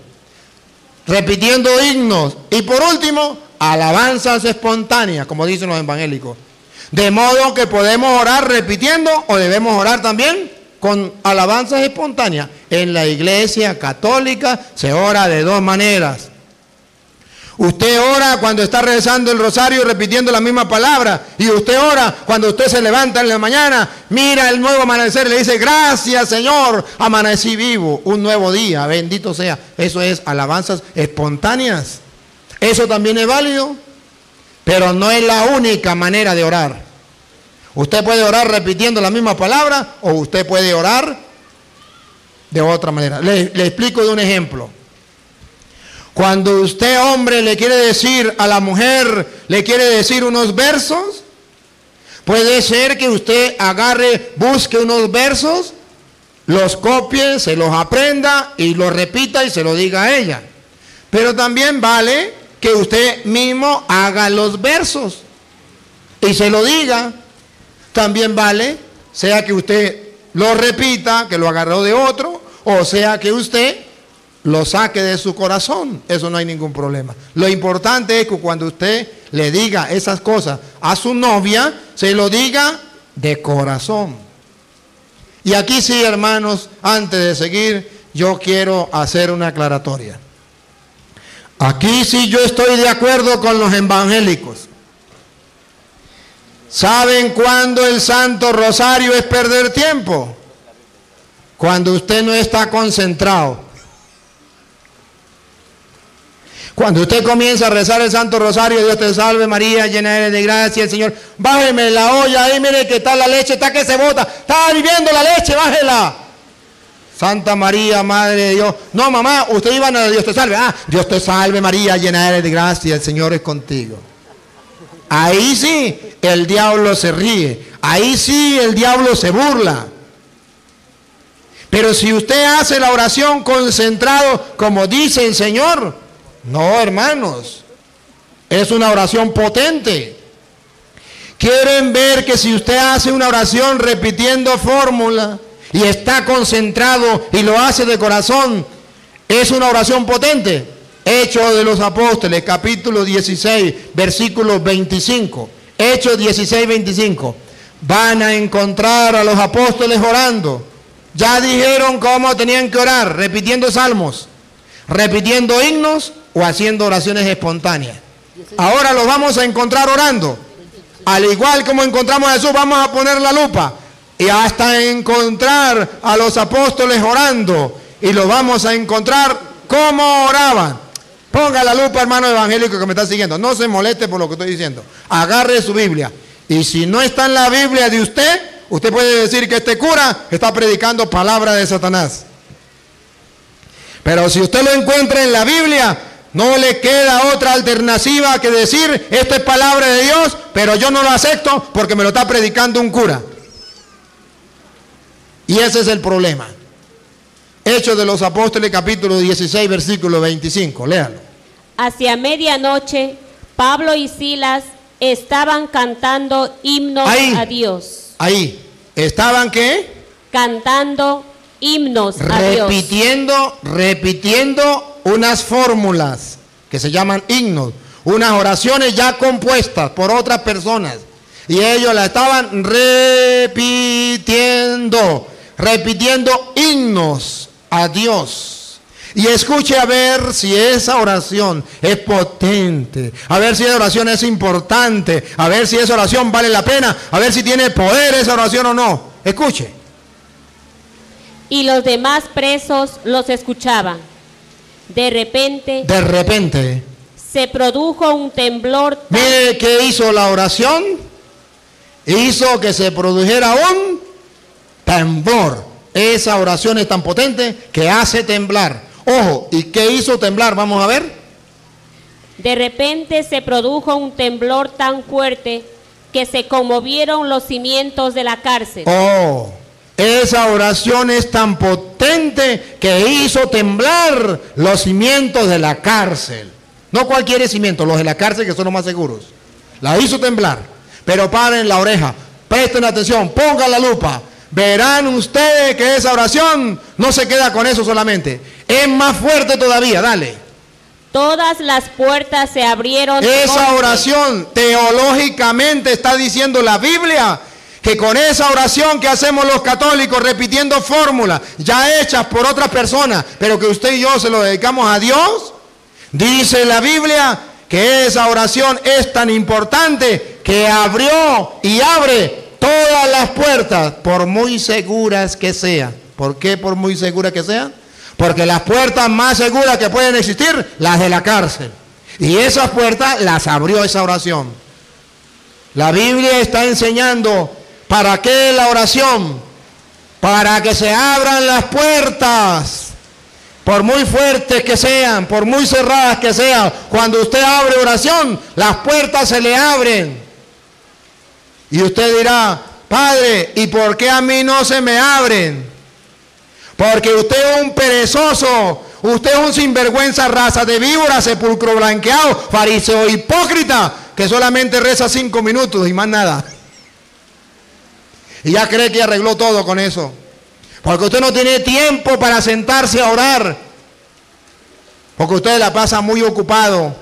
himnos, y por último, alabanzas espontáneas, como dicen los evangélicos. De modo que podemos orar repitiendo o debemos orar también con alabanzas espontáneas. En la iglesia católica se ora de dos maneras. Usted ora cuando está rezando el rosario repitiendo la misma palabra, y usted ora cuando usted se levanta en la mañana, mira el nuevo amanecer y le dice: gracias Señor, amanecí vivo, un nuevo día, bendito sea. Eso es alabanzas espontáneas. Eso también es válido, pero no es la única manera de orar. Usted puede orar repitiendo la misma palabra o usted puede orar de otra manera. Le explico de un ejemplo. Cuando usted, hombre, le quiere decir a la mujer, le quiere decir unos versos, puede ser que usted busque unos versos, los copie, se los aprenda y los repita y se lo diga a ella. Pero también vale que usted mismo haga los versos y se lo diga. También vale, sea que usted lo repita, que lo agarró de otro, o sea que usted lo saque de su corazón. Eso no hay ningún problema. Lo importante es que cuando usted le diga esas cosas a su novia, se lo diga de corazón. Y aquí sí, hermanos, antes de seguir, yo quiero hacer una aclaratoria. Aquí sí yo estoy de acuerdo con los evangélicos. ¿Saben cuándo el Santo Rosario es perder tiempo? Cuando usted no está concentrado. Cuando usted comienza a rezar el Santo Rosario, Dios te salve María, llena eres de gracia, el Señor, bájeme la olla ahí, mire que está la leche, está que se bota, está hirviendo la leche, bájela. Santa María, Madre de Dios. No, mamá, usted iba a Dios te salve. Ah, Dios te salve María, llena eres de gracia, el Señor es contigo. Ahí sí el diablo se ríe, ahí sí el diablo se burla. Pero si usted hace la oración concentrado como dice el Señor, no, hermanos, es una oración potente. ¿Quieren ver que si usted hace una oración repitiendo fórmula y está concentrado y lo hace de corazón, es una oración potente? Hechos de los Apóstoles, capítulo 16, versículo 25. Hechos 16, 25. Van a encontrar a los apóstoles orando. Ya dijeron cómo tenían que orar, repitiendo salmos, repitiendo himnos o haciendo oraciones espontáneas. Ahora los vamos a encontrar orando. Al igual como encontramos a Jesús, vamos a poner la lupa y hasta encontrar a los apóstoles orando, y los vamos a encontrar cómo oraban. Ponga la lupa, hermano evangélico que me está siguiendo, no se moleste por lo que estoy diciendo, agarre su Biblia, y si no está en la Biblia de usted, usted puede decir que este cura está predicando palabra de Satanás. Pero si usted lo encuentra en la Biblia, no le queda otra alternativa que decir: esta es palabra de Dios, pero yo no lo acepto porque me lo está predicando un cura. Y ese es el problema. Hechos de los Apóstoles, capítulo 16, versículo 25, léalo. Hacia medianoche, Pablo y Silas estaban cantando himnos a Dios. Ahí, ¿estaban qué? Cantando himnos a Dios. Repitiendo unas fórmulas que se llaman himnos, unas oraciones ya compuestas por otras personas. Y ellos la estaban repitiendo himnos a Dios. Y escuche a ver si esa oración es potente, a ver si esa oración es importante, a ver si esa oración vale la pena, a ver si tiene poder esa oración o no. Escuche. Y los demás presos los escuchaban. De repente se produjo un temblor. Mire qué hizo la oración. Hizo que se produjera un temblor. Esa oración es tan potente que hace temblar. Ojo, ¿y qué hizo temblar? Vamos a ver. De repente se produjo un temblor tan fuerte que se conmovieron los cimientos de la cárcel. Oh, esa oración es tan potente que hizo temblar los cimientos de la cárcel. No cualquier cimiento, los de la cárcel que son los más seguros. La hizo temblar. Pero paren la oreja, presten atención, pongan la lupa. Verán ustedes que esa oración no se queda con eso solamente. Es más fuerte todavía, dale. Todas las puertas se abrieron. Esa oración teológicamente está diciendo la Biblia que con esa oración que hacemos los católicos repitiendo fórmulas ya hechas por otras personas, pero que usted y yo se lo dedicamos a Dios, dice la Biblia que esa oración es tan importante que abrió y abre todas las puertas, por muy seguras que sean. ¿Por qué por muy seguras que sean? Porque las puertas más seguras que pueden existir, las de la cárcel. Y esas puertas las abrió esa oración. La Biblia está enseñando para qué la oración. Para que se abran las puertas. Por muy fuertes que sean, por muy cerradas que sean, cuando usted abre oración, las puertas se le abren. Y usted dirá, Padre, ¿y por qué a mí no se me abren? Porque usted es un perezoso, usted es un sinvergüenza, raza de víbora, sepulcro blanqueado, fariseo hipócrita, que solamente reza 5 minutos y más nada. Y ya cree que arregló todo con eso. Porque usted no tiene tiempo para sentarse a orar. Porque usted la pasa muy ocupado.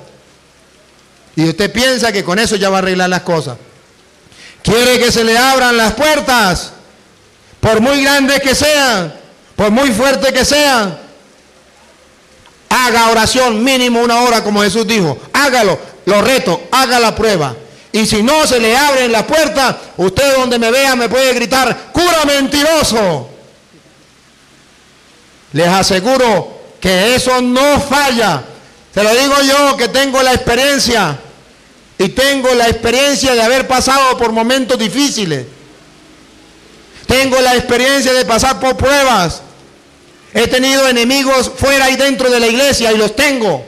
Y usted piensa que con eso ya va a arreglar las cosas. Quiere que se le abran las puertas, por muy grandes que sean, por muy fuertes que sean. Haga oración mínimo 1 hora, como Jesús dijo. Hágalo, lo reto, haga la prueba. Y si no se le abren las puertas, usted donde me vea me puede gritar, cura mentiroso. Les aseguro que eso no falla. Se lo digo yo que tengo la experiencia. Y tengo la experiencia de haber pasado por momentos difíciles. Tengo la experiencia de pasar por pruebas. He tenido enemigos fuera y dentro de la iglesia y los tengo.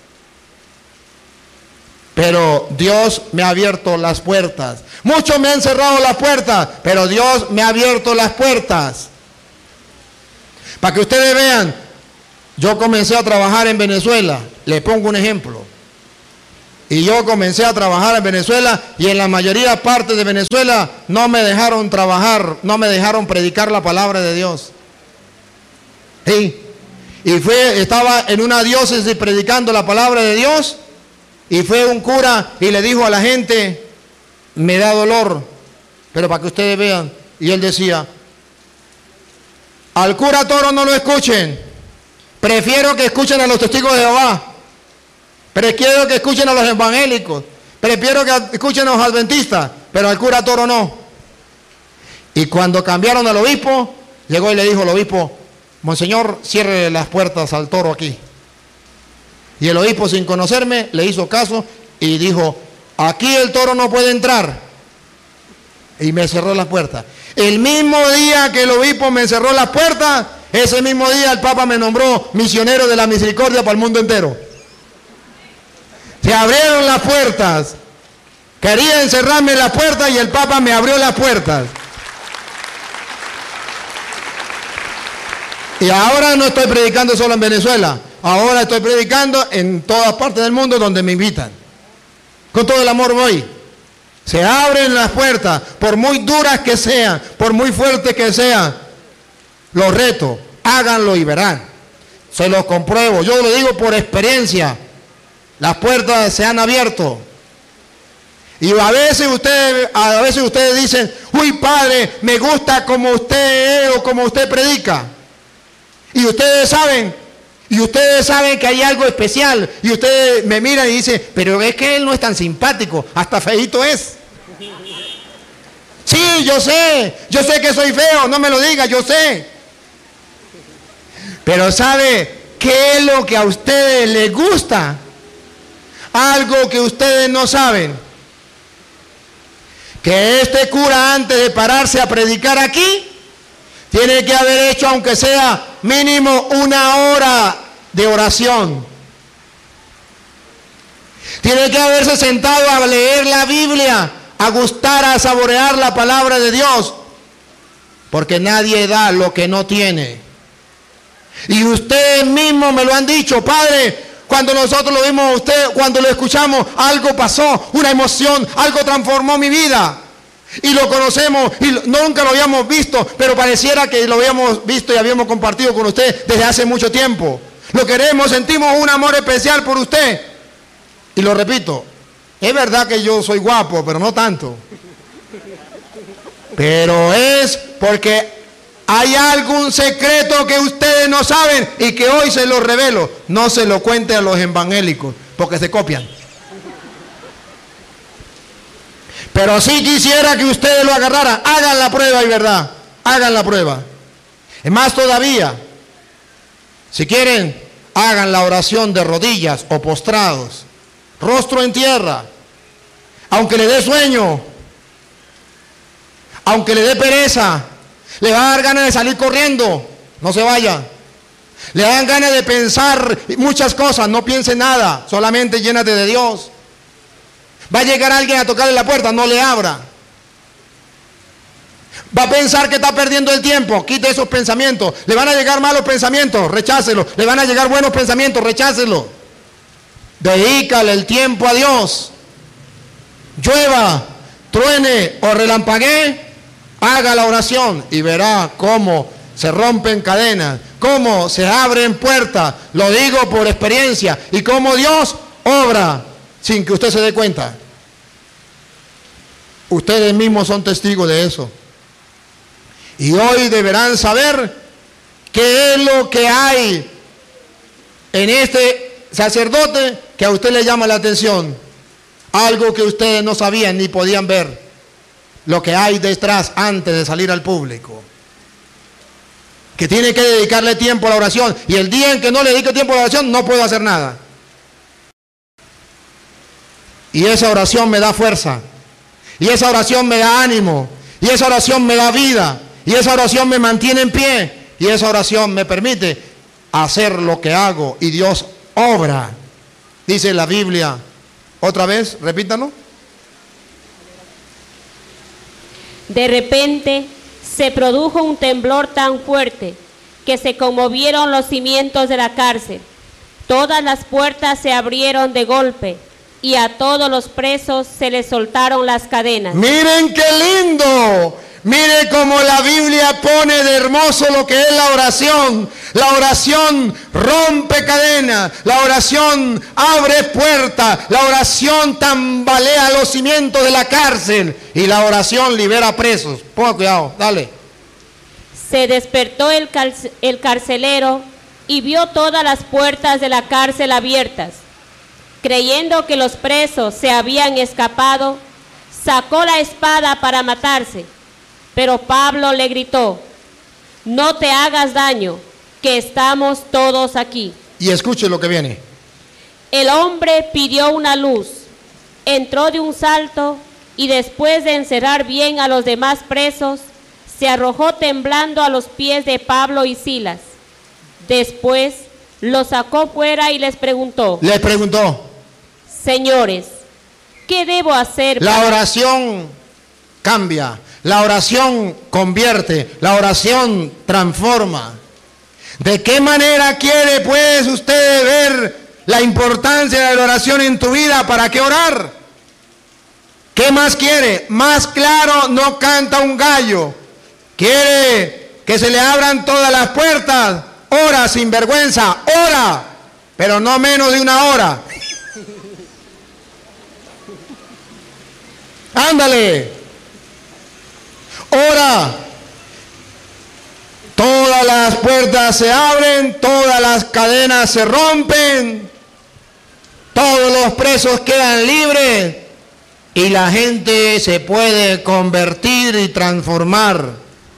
Pero Dios me ha abierto las puertas. Muchos me han cerrado las puertas, pero Dios me ha abierto las puertas. Para que ustedes vean, yo comencé a trabajar en Venezuela. Le pongo un ejemplo. Y yo comencé a trabajar en Venezuela y en la mayoría parte de Venezuela no me dejaron trabajar, no me dejaron predicar la palabra de Dios. ¿Sí? Y estaba en una diócesis predicando la palabra de Dios y fue un cura y le dijo a la gente, me da dolor, pero para que ustedes vean. Y él decía, al cura Toro no lo escuchen, prefiero que escuchen a los testigos de Jehová. Prefiero que escuchen a los evangélicos, prefiero que escuchen a los adventistas, pero al cura Toro no. Y cuando cambiaron al obispo, llegó y le dijo al obispo, Monseñor, cierre las puertas al Toro aquí. Y el obispo, sin conocerme, le hizo caso y dijo, aquí el Toro no puede entrar. Y me cerró las puertas. El mismo día que el obispo me cerró las puertas, ese mismo día el Papa me nombró misionero de la misericordia para el mundo entero. Se abrieron las puertas. Quería encerrarme en las puertas y el Papa me abrió las puertas. Y ahora no estoy predicando solo en Venezuela. Ahora estoy predicando en todas partes del mundo donde me invitan. Con todo el amor voy. Se abren las puertas, por muy duras que sean, por muy fuertes que sean. Los reto, háganlo y verán. Se los compruebo, yo lo digo por experiencia. Las puertas se han abierto. Y a veces ustedes dicen, uy padre, me gusta como usted es o como usted predica. Y ustedes saben que hay algo especial. Y ustedes me miran y dicen, pero es que él no es tan simpático, hasta feíto es. Sí, yo sé que soy feo, no me lo diga, yo sé. Pero ¿sabe qué es lo que a ustedes les gusta? Algo que ustedes no saben. Que este cura, antes de pararse a predicar aquí, tiene que haber hecho, aunque sea mínimo 1 hora de oración. Tiene que haberse sentado a leer la Biblia, a gustar, a saborear la palabra de Dios. Porque nadie da lo que no tiene. Y ustedes mismos me lo han dicho, padre, cuando nosotros lo vimos a usted, cuando lo escuchamos, algo pasó, una emoción, algo transformó mi vida. Y lo conocemos y nunca lo habíamos visto, pero pareciera que lo habíamos visto y habíamos compartido con usted desde hace mucho tiempo. Lo queremos, sentimos un amor especial por usted. Y lo repito, es verdad que yo soy guapo, pero no tanto. Pero es porque hay algún secreto que ustedes no saben y que hoy se lo revelo. No se lo cuente a los evangélicos, porque se copian. Pero sí quisiera que ustedes lo agarraran. Hagan la prueba, y verdad. Hagan la prueba. Es más todavía, si quieren, hagan la oración de rodillas o postrados, rostro en tierra. Aunque le dé sueño, aunque le dé pereza, le va a dar ganas de salir corriendo, no se vaya. Le dan ganas de pensar muchas cosas, no piense nada, solamente llénate de Dios. Va a llegar alguien a tocarle la puerta, no le abra. Va a pensar que está perdiendo el tiempo, quite esos pensamientos. Le van a llegar malos pensamientos, rechácelos. Le van a llegar buenos pensamientos, rechácelos. Dedícale el tiempo a Dios. Llueva, truene o relampaguee, haga la oración y verá cómo se rompen cadenas, cómo se abren puertas. Lo digo por experiencia. Y cómo Dios obra sin que usted se dé cuenta. Ustedes mismos son testigos de eso. Y hoy deberán saber qué es lo que hay en este sacerdote que a usted le llama la atención. Algo que ustedes no sabían ni podían ver. Lo que hay detrás antes de salir al público. Que tiene que dedicarle tiempo a la oración. Y el día en que no le dedique tiempo a la oración, no puedo hacer nada. Y esa oración me da fuerza. Y esa oración me da ánimo. Y esa oración me da vida. Y esa oración me mantiene en pie. Y esa oración me permite hacer lo que hago. Y Dios obra. Dice la Biblia. Otra vez, repítalo. De repente se produjo un temblor tan fuerte que se conmovieron los cimientos de la cárcel. Todas las puertas se abrieron de golpe y a todos los presos se les soltaron las cadenas. Miren qué lindo. Mire cómo la Biblia pone de hermoso lo que es la oración. La oración rompe cadenas, la oración abre puertas, la oración tambalea los cimientos de la cárcel y la oración libera presos. Ponga cuidado, dale. Se despertó el carcelero y vio todas las puertas de la cárcel abiertas. Creyendo que los presos se habían escapado, sacó la espada para matarse. Pero Pablo le gritó: no te hagas daño, que estamos todos aquí. Y escuche lo que viene. El hombre pidió una luz, entró de un salto y después de encerrar bien a los demás presos, se arrojó temblando a los pies de Pablo y Silas. Después los sacó fuera y les preguntó: señores, ¿qué debo hacer? La oración cambia. La oración convierte, la oración transforma. ¿De qué manera quiere pues usted ver la importancia de la oración en tu vida? ¿Para qué orar? ¿Qué más quiere? Más claro no canta un gallo. ¿Quiere que se le abran todas las puertas? Ora sin vergüenza, ora, pero no menos de 1 hora. Ándale. Ora. Todas las puertas se abren, todas las cadenas se rompen, todos los presos quedan libres y la gente se puede convertir y transformar.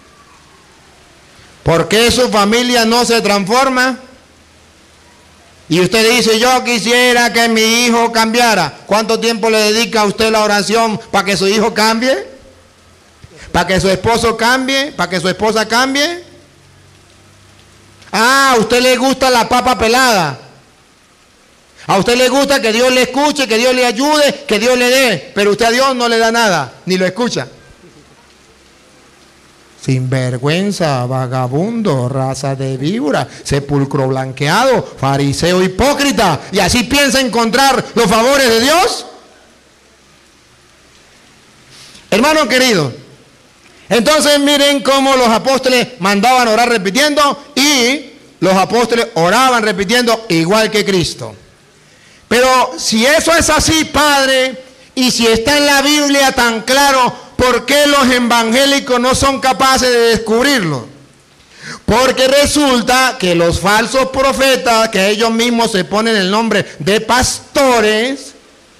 ¿Por qué su familia no se transforma? Y usted dice, yo quisiera que mi hijo cambiara. ¿Cuánto tiempo le dedica a usted la oración para que su hijo cambie? ¿Para que su esposo cambie? ¿Para que su esposa cambie? Ah, a usted le gusta la papa pelada. A usted le gusta que Dios le escuche, que Dios le ayude, que Dios le dé. Pero usted a Dios no le da nada, ni lo escucha. Sinvergüenza, vagabundo, raza de víbora, sepulcro blanqueado, fariseo hipócrita. ¿Y así piensa encontrar los favores de Dios? Hermano querido, entonces miren cómo los apóstoles mandaban orar repitiendo y los apóstoles oraban repitiendo igual que Cristo. Pero si eso es así, Padre, y si está en la Biblia tan claro, ¿por qué los evangélicos no son capaces de descubrirlo? Porque resulta que los falsos profetas, que ellos mismos se ponen el nombre de pastores,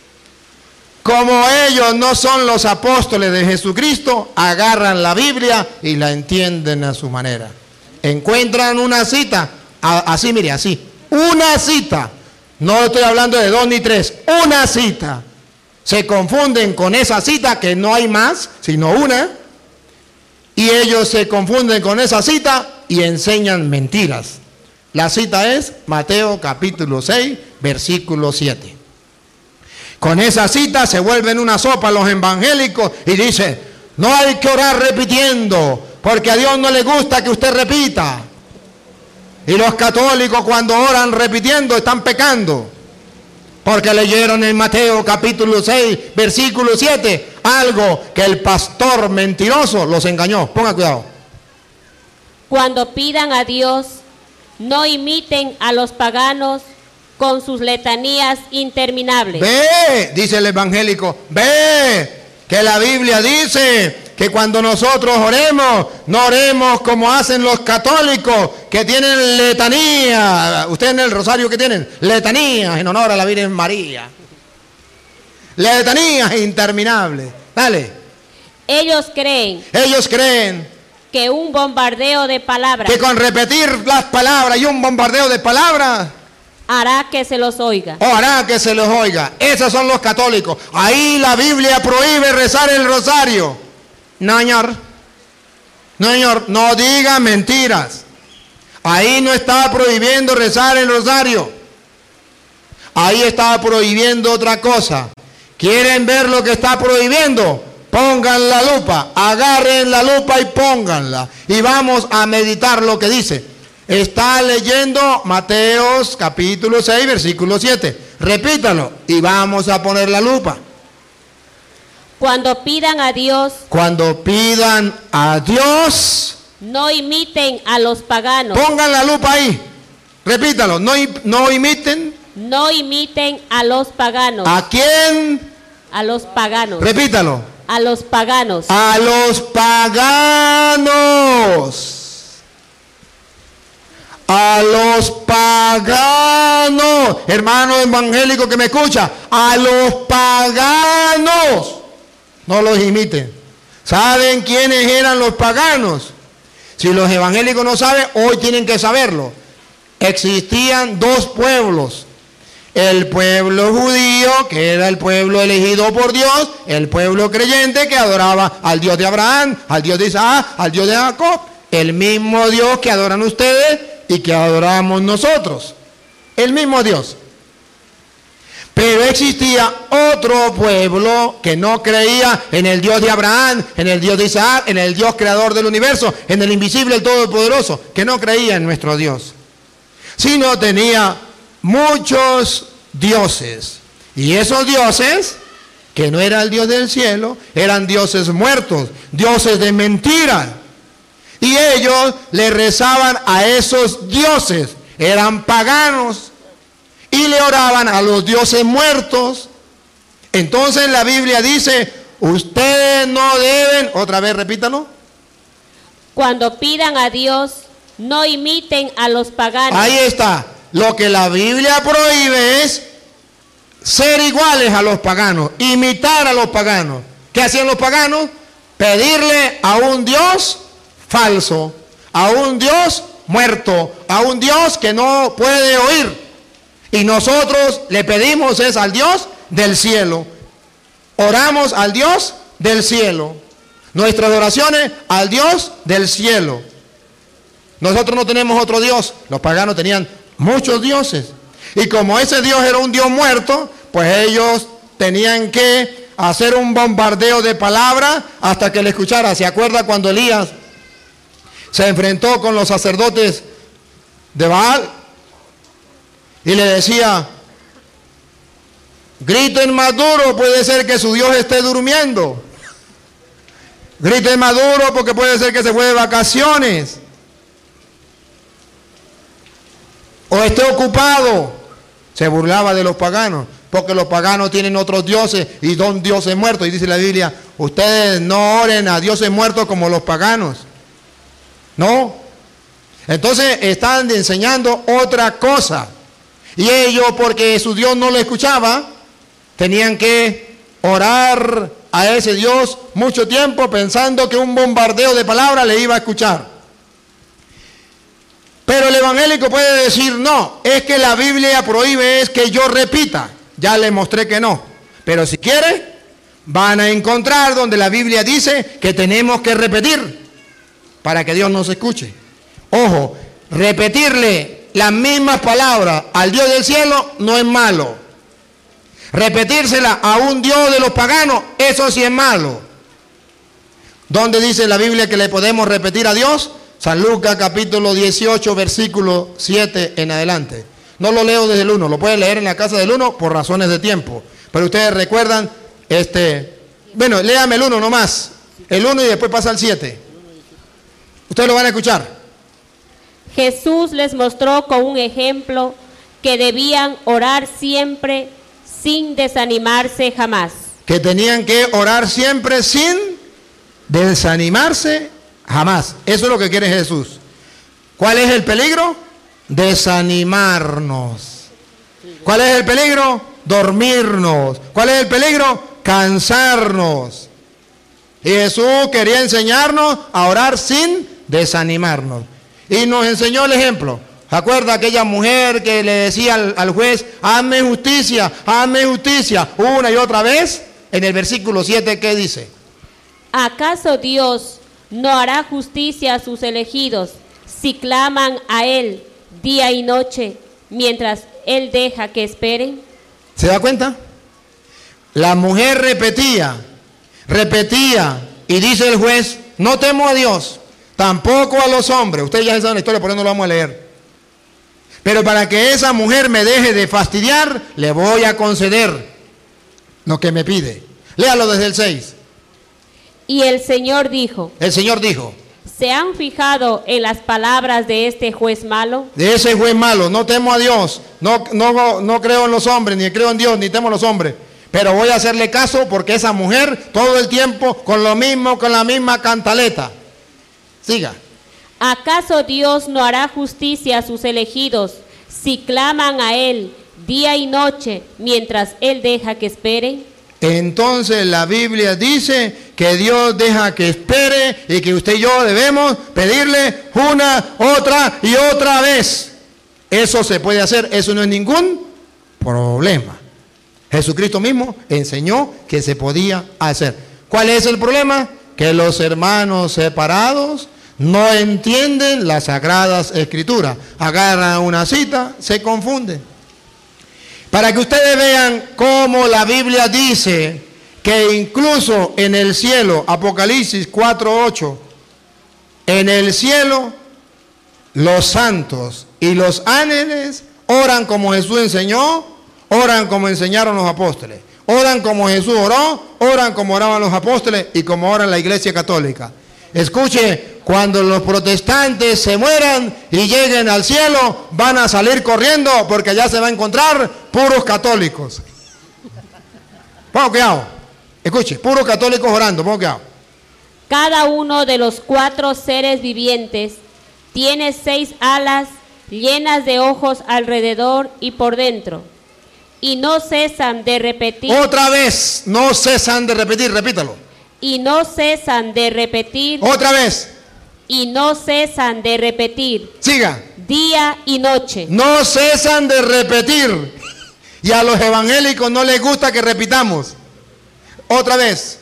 como ellos no son los apóstoles de Jesucristo, agarran la Biblia y la entienden a su manera. Encuentran una cita, así mire, así, una cita, no estoy hablando de 2 ni 3, una cita. Se confunden con esa cita que no hay más, sino una, y ellos se confunden con esa cita y enseñan mentiras. La cita es Mateo capítulo 6, versículo 7. Con esa cita se vuelven una sopa los evangélicos y dicen, no hay que orar repitiendo, porque a Dios no le gusta que usted repita. Y los católicos cuando oran repitiendo están pecando. Porque leyeron en Mateo capítulo 6, versículo 7, algo que el pastor mentiroso los engañó. Ponga cuidado. Cuando pidan a Dios, no imiten a los paganos con sus letanías interminables. Ve, dice el evangélico, ve, que la Biblia dice que cuando nosotros oremos, no oremos como hacen los católicos, que tienen letanía. Ustedes en el rosario, ¿qué tienen? Letanías en honor a la Virgen María. Letanías interminables. Dale. Ellos creen que un bombardeo de palabras, que con repetir las palabras y un bombardeo de palabras, hará que se los oiga. O hará que se los oiga. Esos son los católicos. Ahí la Biblia prohíbe rezar el rosario. No, señor. No, señor. No diga mentiras. Ahí no está prohibiendo rezar el rosario. Ahí está prohibiendo otra cosa. ¿Quieren ver lo que está prohibiendo? Pongan la lupa. Agarren la lupa y pónganla. Y vamos a meditar lo que dice. Está leyendo Mateos capítulo 6, versículo 7. Repítalo y vamos a poner la lupa. Cuando pidan a Dios, no imiten a los paganos. Pongan la lupa ahí. Repítalo, no imiten. No imiten a los paganos. ¿A quién? A los paganos. Repítalo. A los paganos. A los paganos. A los paganos, hermano evangélico que me escucha, a los paganos, no los imiten. ¿Saben quiénes eran los paganos? Si los evangélicos no saben, hoy tienen que saberlo. Existían dos pueblos. El pueblo judío, que era el pueblo elegido por Dios, el pueblo creyente que adoraba al Dios de Abraham, al Dios de Isaac, al Dios de Jacob, el mismo Dios que adoran ustedes y que adoramos nosotros, el mismo Dios. Pero existía otro pueblo que no creía en el Dios de Abraham, en el Dios de Isaac, en el Dios creador del universo, en el invisible, el todopoderoso, que no creía en nuestro Dios, sino tenía muchos dioses. Y esos dioses, que no era el Dios del cielo, eran dioses muertos, dioses de mentira. Y ellos le rezaban a esos dioses, eran paganos, y le oraban a los dioses muertos. Entonces la Biblia dice, Ustedes no deben, otra vez repítalo. Cuando pidan a Dios, no imiten a los paganos. Ahí está. Lo que la Biblia prohíbe es ser iguales a los paganos, imitar a los paganos. ¿Qué hacían los paganos? Pedirle a un Dios falso, a un Dios muerto, a un Dios que no puede oír. Y nosotros le pedimos es al Dios del cielo. Oramos al Dios del cielo. Nuestras oraciones al Dios del cielo. Nosotros no tenemos otro Dios. Los paganos tenían muchos dioses. Y como ese Dios era un Dios muerto, pues ellos tenían que hacer un bombardeo de palabras hasta que le escuchara. ¿Se acuerda cuando Elías se enfrentó con los sacerdotes de Baal? Y le decía, griten más duro, puede ser que su Dios esté durmiendo. Griten más duro porque puede ser que se fue de vacaciones. O esté ocupado. Se burlaba de los paganos, porque los paganos tienen otros dioses y son dioses muertos. Y dice la Biblia, ustedes no oren a dioses muertos como los paganos. No. Entonces están enseñando otra cosa. Y ellos, porque su Dios no le escuchaba, tenían que orar a ese Dios mucho tiempo pensando que un bombardeo de palabras le iba a escuchar. Pero el evangélico puede decir, no, es que la Biblia prohíbe es que yo repita. Ya le mostré que no. Pero si quiere, van a encontrar donde la Biblia dice que tenemos que repetir para que Dios nos escuche. Ojo, repetirle las mismas palabras al Dios del cielo no es malo. Repetírsela a un Dios de los paganos, eso sí es malo. ¿Dónde dice la Biblia que le podemos repetir a Dios? San Lucas capítulo 18, versículo 7 en adelante. No lo leo desde el 1, lo pueden leer en la casa del 1 por razones de tiempo. Pero ustedes recuerdan, bueno, léame el 1 nomás. El 1 y después pasa al 7. Ustedes lo van a escuchar. Jesús les mostró con un ejemplo que debían orar siempre sin desanimarse jamás. Que tenían que orar siempre sin desanimarse jamás. Eso es lo que quiere Jesús. ¿Cuál es el peligro? Desanimarnos. ¿Cuál es el peligro? Dormirnos. ¿Cuál es el peligro? Cansarnos. Y Jesús quería enseñarnos a orar sin desanimarnos. Y nos enseñó el ejemplo. ¿Se acuerda aquella mujer que le decía al juez, hazme justicia, una y otra vez? En el versículo 7, ¿qué dice? ¿Acaso Dios no hará justicia a sus elegidos si claman a Él día y noche mientras Él deja que esperen? ¿Se da cuenta? La mujer repetía, y dice el juez, no temo a Dios, tampoco a los hombres. Ustedes ya saben la historia, por eso no lo vamos a leer. Pero para que esa mujer me deje de fastidiar, le voy a conceder lo que me pide. Léalo desde el 6. Y el Señor dijo. El Señor dijo. ¿Se han fijado en las palabras de este juez malo? De ese juez malo, no temo a Dios, no creo en los hombres, ni creo en Dios, ni temo a los hombres. Pero voy a hacerle caso porque esa mujer todo el tiempo con lo mismo, con la misma cantaleta. Siga. ¿Acaso Dios no hará justicia a sus elegidos si claman a Él día y noche mientras Él deja que esperen? Entonces la Biblia dice que Dios deja que espere y que usted y yo debemos pedirle una, otra y otra vez. Eso se puede hacer, eso no es ningún problema. Jesucristo mismo enseñó que se podía hacer. ¿Cuál es el problema? Que los hermanos separados no entienden las sagradas escrituras. Agarran una cita, se confunden. Para que ustedes vean cómo la Biblia dice que incluso en el cielo, Apocalipsis 4:8, en el cielo los santos y los ángeles oran como Jesús enseñó, oran como enseñaron los apóstoles, oran como Jesús oró, oran como oraban los apóstoles y como ora la Iglesia Católica. Escuche, cuando los protestantes se mueran y lleguen al cielo, van a salir corriendo porque allá se va a encontrar puros católicos. Bueno, cuidado. Escuche, puro católicos orando, pongo cuidado. Cada uno de los 4 seres vivientes tiene 6 alas llenas de ojos alrededor y por dentro, y no cesan de repetir. Otra vez, no cesan de repetir, repítalo. Y no cesan de repetir. Otra vez. Y no cesan de repetir. Siga. Día y noche. No cesan de repetir. Y a los evangélicos no les gusta que repitamos. Otra vez.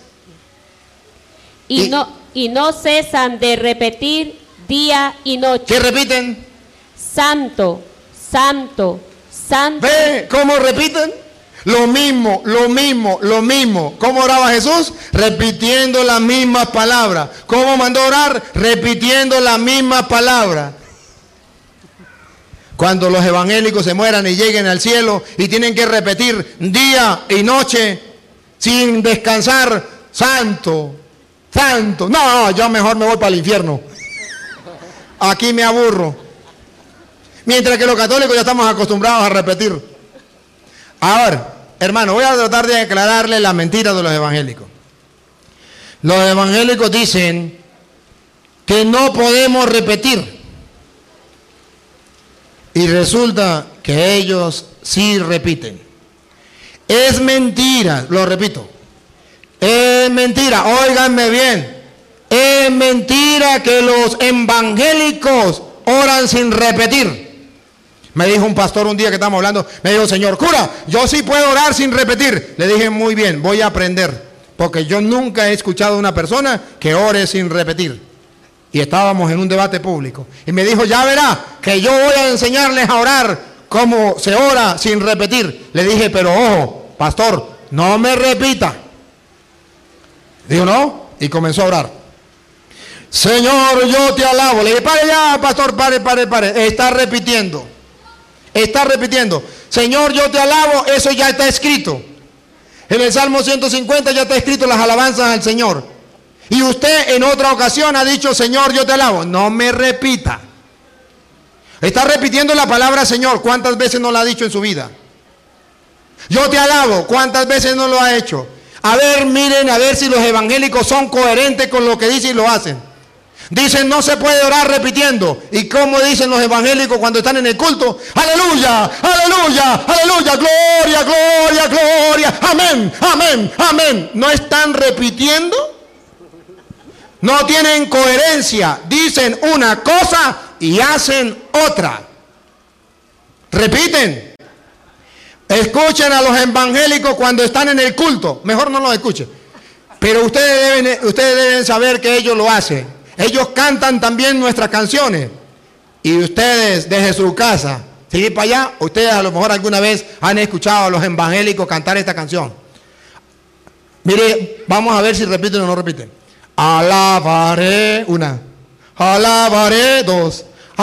Y no cesan de repetir día y noche. ¿Qué repiten? Santo, santo, santo. ¿Ve cómo repiten? Lo mismo, lo mismo, lo mismo. ¿Cómo oraba Jesús? Repitiendo las mismas palabras. ¿Cómo mandó orar? Repitiendo las mismas palabras. Cuando los evangélicos se mueran y lleguen al cielo y tienen que repetir día y noche sin descansar, santo, santo. No, yo mejor me voy para el infierno. Aquí me aburro. Mientras que los católicos ya estamos acostumbrados a repetir. Ahora, hermano, voy a tratar de aclararle la mentira de los evangélicos. Los evangélicos dicen que no podemos repetir. Y resulta que ellos sí repiten. Es mentira, lo repito. Es mentira, óiganme bien. Es mentira que los evangélicos oran sin repetir. Me dijo un pastor un día que estábamos hablando, me dijo, señor cura, yo sí puedo orar sin repetir. Le dije, muy bien, voy a aprender, porque yo nunca he escuchado a una persona que ore sin repetir. Y estábamos en un debate público. Y me dijo, ya verá, que yo voy a enseñarles a orar como se ora sin repetir. Le dije, pero ojo, pastor, no me repita. Dijo, no, y comenzó a orar. Señor, yo te alabo. Le dije, pare ya, pastor, pare. Está repitiendo. Está repitiendo. Señor, yo te alabo, eso ya está escrito. En el Salmo 150 ya está escrito las alabanzas al Señor. Y usted en otra ocasión ha dicho, Señor, yo te alabo. No me repita. Está repitiendo la palabra Señor. ¿Cuántas veces no la ha dicho en su vida? Yo te alabo. ¿Cuántas veces no lo ha hecho? A ver, miren, a ver si los evangélicos son coherentes con lo que dicen y lo hacen. Dicen, no se puede orar repitiendo. ¿Y cómo dicen los evangélicos cuando están en el culto? Aleluya, aleluya, aleluya, gloria, gloria, gloria, amén, amén, amén. ¿No están repitiendo? No tienen coherencia. Dicen una cosa y hacen otra. Repiten. Escuchen a los evangélicos cuando están en el culto. Mejor no los escuchen. Pero ustedes deben saber que ellos lo hacen. Ellos cantan también nuestras canciones. Y ustedes desde su casa, seguir para allá, ustedes a lo mejor alguna vez han escuchado a los evangélicos cantar esta canción. Mire, vamos a ver si repiten o no repiten. Alabaré, una. Alabaré, dos.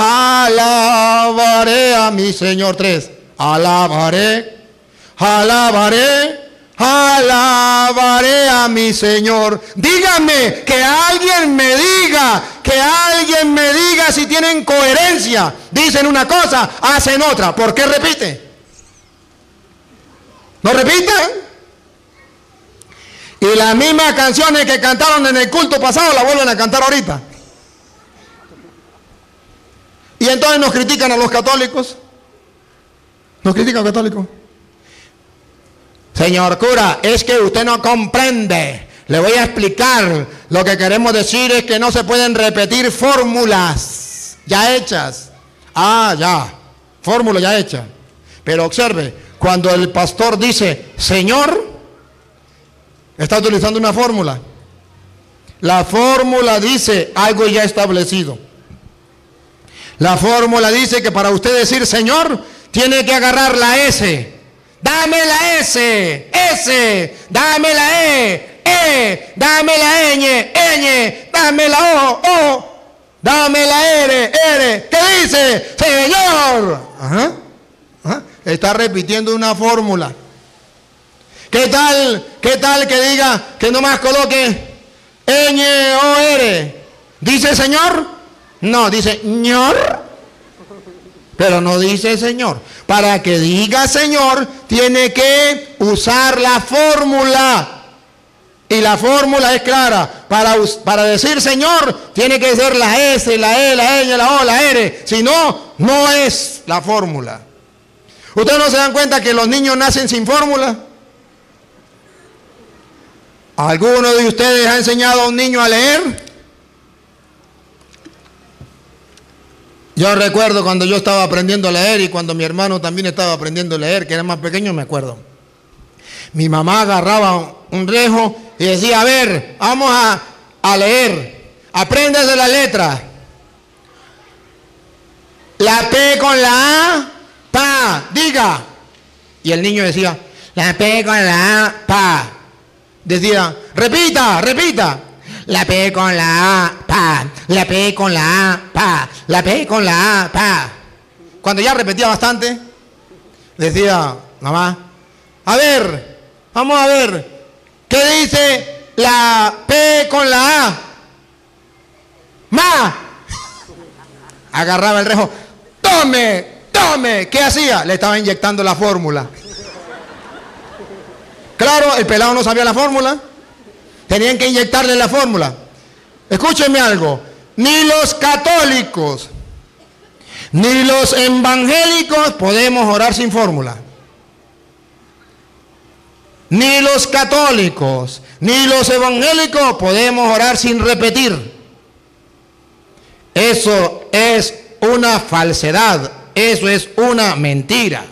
Alabaré a mi Señor, tres. Alabaré, alabaré, alabaré a mi Señor. Díganme, que alguien me diga si tienen coherencia. Dicen una cosa, hacen otra. ¿Por qué repiten? ¿No repiten? Y las mismas canciones que cantaron en el culto pasado las vuelven a cantar ahorita. Y entonces nos critican a los católicos. ¿Nos critican a los católicos? Señor cura, es que usted no comprende. Le voy a explicar. Lo que queremos decir es que no se pueden repetir fórmulas ya hechas. Ah, ya. Fórmula ya hecha. Pero observe, cuando el pastor dice, Señor, está utilizando una fórmula. La fórmula dice algo ya establecido. La fórmula dice que para usted decir Señor, tiene que agarrar la S. Dame la S, S, dame la E, dame la ñ, dame la O, dame la R. ¿Qué dice? Señor. Ajá. Está repitiendo una fórmula. ¿Qué tal que diga, que nomás coloque ñ-o-r? ¿Dice Señor? No, dice ñor. Pero no dice Señor. Para que diga Señor, tiene que usar la fórmula. Y la fórmula es clara. Para decir Señor, tiene que ser la S, la E, la Ñ, la O, la R. Si no, no es la fórmula. ¿Ustedes no se dan cuenta que los niños nacen sin fórmula? ¿Alguno de ustedes ha enseñado a un niño a leer? Yo recuerdo cuando yo estaba aprendiendo a leer y cuando mi hermano también estaba aprendiendo a leer, que era más pequeño, me acuerdo. Mi mamá agarraba un rejo y decía, a ver, vamos a leer. Apréndase la letra. La P con la A, pa, diga. Y el niño decía, la P con la A, pa. Decía, repita, repita. La P con la A, pa. La P con la A, pa. La P con la A, pa. Cuando ya repetía bastante, decía, mamá, a ver, vamos a ver, ¿qué dice la P con la A? Ma. Agarraba el rejo, tome, tome. ¿Qué hacía? Le estaba inyectando la fórmula. Claro, el pelado no sabía la fórmula. Tenían que inyectarle la fórmula. Escúchenme algo. Ni los católicos, ni los evangélicos podemos orar sin fórmula. Ni los católicos, ni los evangélicos podemos orar sin repetir. Eso es una falsedad. Eso es una mentira.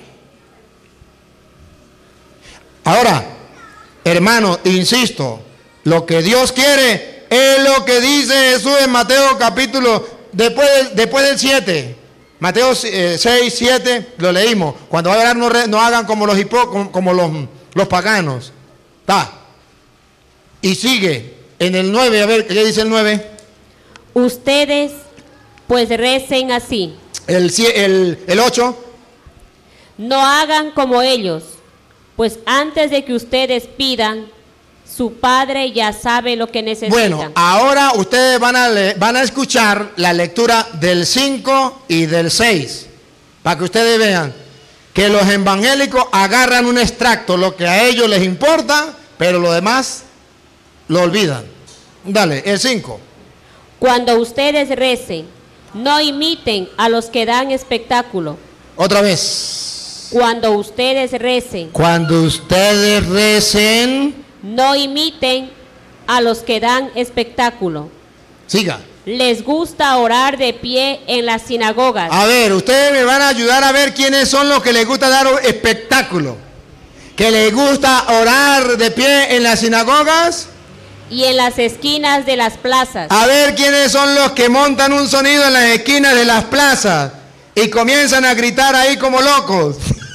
Ahora, hermano, insisto, lo que Dios quiere es lo que dice Jesús en Mateo capítulo, después del 7. Mateo 6, 7, lo leímos. Cuando vayan a orar, no hagan como los paganos. Está. Y sigue en el 9, a ver, ¿qué dice el 9? Ustedes pues recen así. El 8. No hagan como ellos, pues antes de que ustedes pidan, su Padre ya sabe lo que necesitan. Bueno, ahora ustedes van a escuchar la lectura del 5 y del 6, para que ustedes vean que los evangélicos agarran un extracto, lo que a ellos les importa, pero lo demás lo olvidan. Dale, el 5. Cuando ustedes recen, no imiten a los que dan espectáculo. Otra vez. Cuando ustedes recen. Cuando ustedes recen. No imiten a los que dan espectáculo. Siga. Les gusta orar de pie en las sinagogas. A ver, ustedes me van a ayudar a ver quiénes son los que les gusta dar espectáculo. ¿Que les gusta orar de pie en las sinagogas? Y en las esquinas de las plazas. A ver quiénes son los que montan un sonido en las esquinas de las plazas y comienzan a gritar ahí como locos.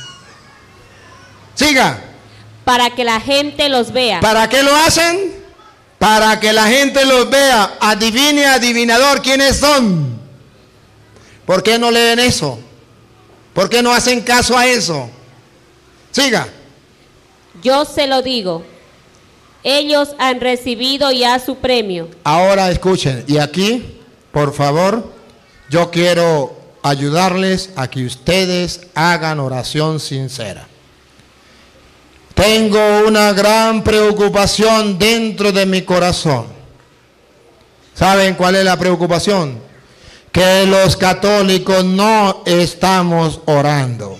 Siga. Para que la gente los vea. ¿Para qué lo hacen? Para que la gente los vea. Adivine, adivinador, ¿quiénes son? ¿Por qué no leen eso? ¿Por qué no hacen caso a eso? Siga. Yo se lo digo. Ellos han recibido ya su premio. Ahora escuchen, y aquí, por favor, yo quiero ayudarles a que ustedes hagan oración sincera. Tengo una gran preocupación dentro de mi corazón. ¿Saben cuál es la preocupación? Que los católicos no estamos orando.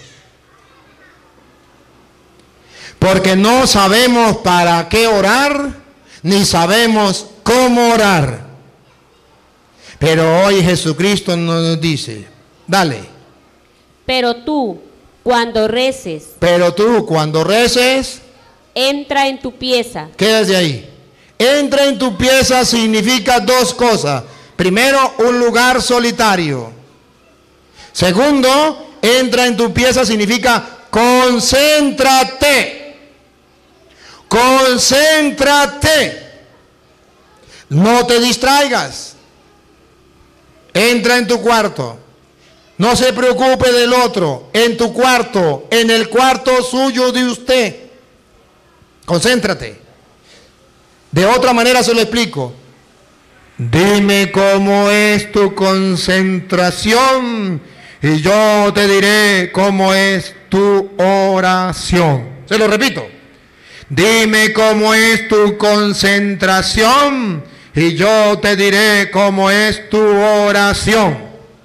Porque no sabemos para qué orar, ni sabemos cómo orar. Pero hoy Jesucristo nos dice, dale. Pero tú, cuando reces, entra en tu pieza. Quédate ahí. Entra en tu pieza significa dos cosas. Primero, un lugar solitario. Segundo, entra en tu pieza significa concéntrate. Concéntrate. No te distraigas. Entra en tu cuarto. No se preocupe del otro. En tu cuarto, en el cuarto suyo de usted. Concéntrate. De otra manera se lo explico. Dime cómo es tu concentración y yo te diré cómo es tu oración. Se lo repito. Dime cómo es tu concentración y yo te diré cómo es tu oración.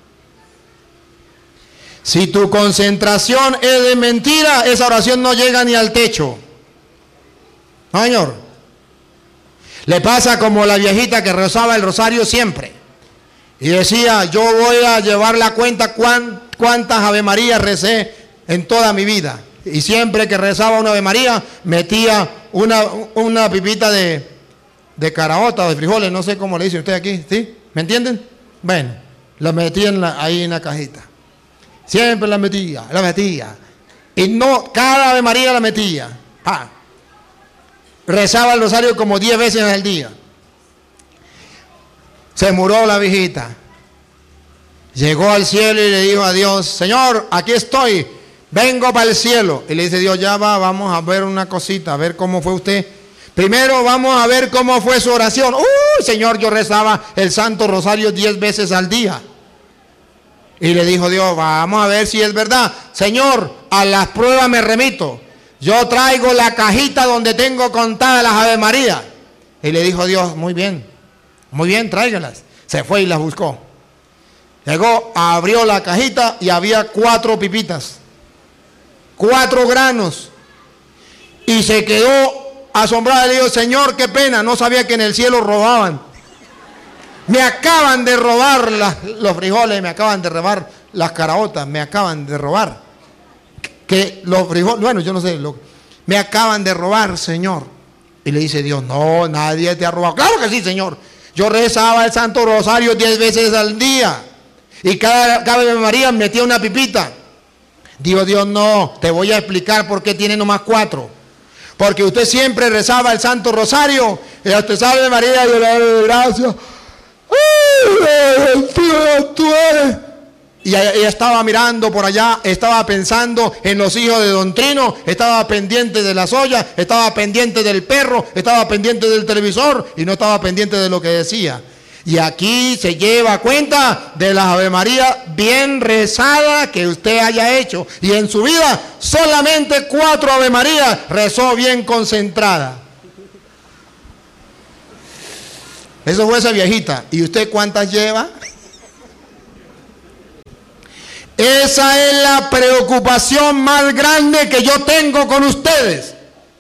Si tu concentración es de mentira, esa oración no llega ni al techo. ¿No, señor? Le pasa como la viejita que rezaba el rosario siempre. Y decía, yo voy a llevar la cuenta cuántas Ave Marías recé en toda mi vida. Y siempre que rezaba una Ave María, metía una pipita de caraota o de frijoles, no sé cómo le dice usted aquí, ¿sí? ¿Me entienden? Bueno, la metía ahí en la cajita. Siempre la metía. Y no, cada Ave María la metía. Rezaba el rosario como 10 veces al día. Se murió la viejita. Llegó al cielo y le dijo a Dios, Señor, aquí estoy, vengo para el cielo. Y le dice Dios, ya va, vamos a ver una cosita, a ver cómo fue usted. Primero vamos a ver cómo fue su oración. ¡Uy, Señor, yo rezaba el Santo Rosario 10 veces al día! Y le dijo Dios, vamos a ver si es verdad. Señor, a las pruebas me remito. Yo traigo la cajita donde tengo contadas las Ave María. Y le dijo Dios, muy bien, tráigalas. Se fue y las buscó. Llegó, abrió la cajita y había 4 pipitas. 4 granos. Y se quedó asombrado. Le dijo, Señor, qué pena, no sabía que en el cielo robaban. Me acaban de robar los frijoles, me acaban de robar las caraotas, me acaban de robar. Que los frijoles, bueno, yo no sé, me acaban de robar, Señor. Y le dice Dios, no, nadie te ha robado. Claro que sí, Señor. Yo rezaba el Santo Rosario 10 veces al día. Y cada Ave María metía una pipita. Dijo Dios, no, te voy a explicar por qué tiene nomás 4. Porque usted siempre rezaba el Santo Rosario. Y usted sabe, María, yo le doy gracias. Tú eres. Y ella estaba mirando por allá, estaba pensando en los hijos de Don Trino, estaba pendiente de las ollas, estaba pendiente del perro, estaba pendiente del televisor y no estaba pendiente de lo que decía. Y aquí se lleva cuenta de las Ave María bien rezada que usted haya hecho. Y en su vida solamente 4 Ave María rezó bien concentrada. Eso fue esa viejita. ¿Y usted cuántas lleva? Esa es la preocupación más grande que yo tengo con ustedes.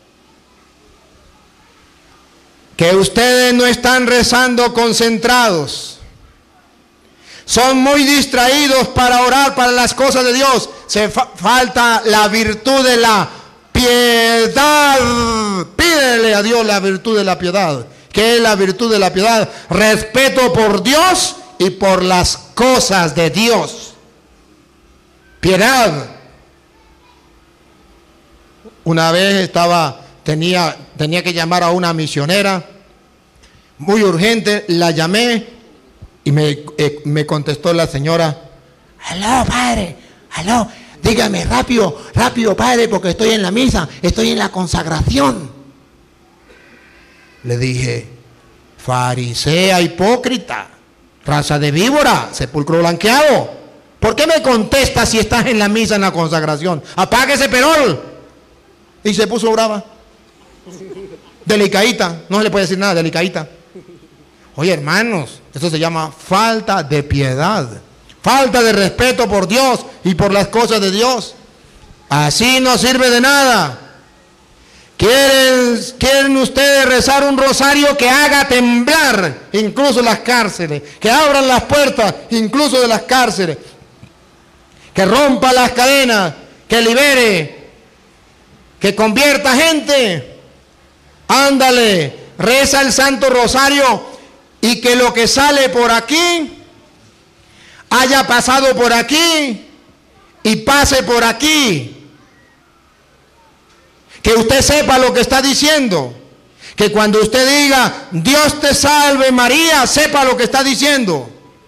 Que ustedes no están rezando concentrados. Son muy distraídos para orar para las cosas de Dios. Falta la virtud de la piedad. Pídele a Dios la virtud de la piedad. ¿Qué es la virtud de la piedad? Respeto por Dios y por las cosas de Dios. Piedad. Una vez tenía que llamar a una misionera, muy urgente, la llamé y me contestó la señora, aló padre, aló, dígame rápido, padre, porque estoy en la misa, estoy en la consagración. Le dije, farisea hipócrita, raza de víbora, sepulcro blanqueado, ¿por qué me contestas si estás en la misa, en la consagración? Apague ese perol. Y se puso brava. Delicadita, no se le puede decir nada, delicadita. Oye, hermanos, eso se llama falta de piedad, falta de respeto por Dios y por las cosas de Dios. Así no sirve de nada. ¿Quieren ustedes rezar un rosario que haga temblar incluso las cárceles, que abran las puertas incluso de las cárceles, que rompa las cadenas, que libere, que convierta gente? Ándale, reza el Santo Rosario y que lo que sale por aquí haya pasado por aquí y pase por aquí. Que usted sepa lo que está diciendo. Que cuando usted diga, Dios te salve María, sepa lo que está diciendo.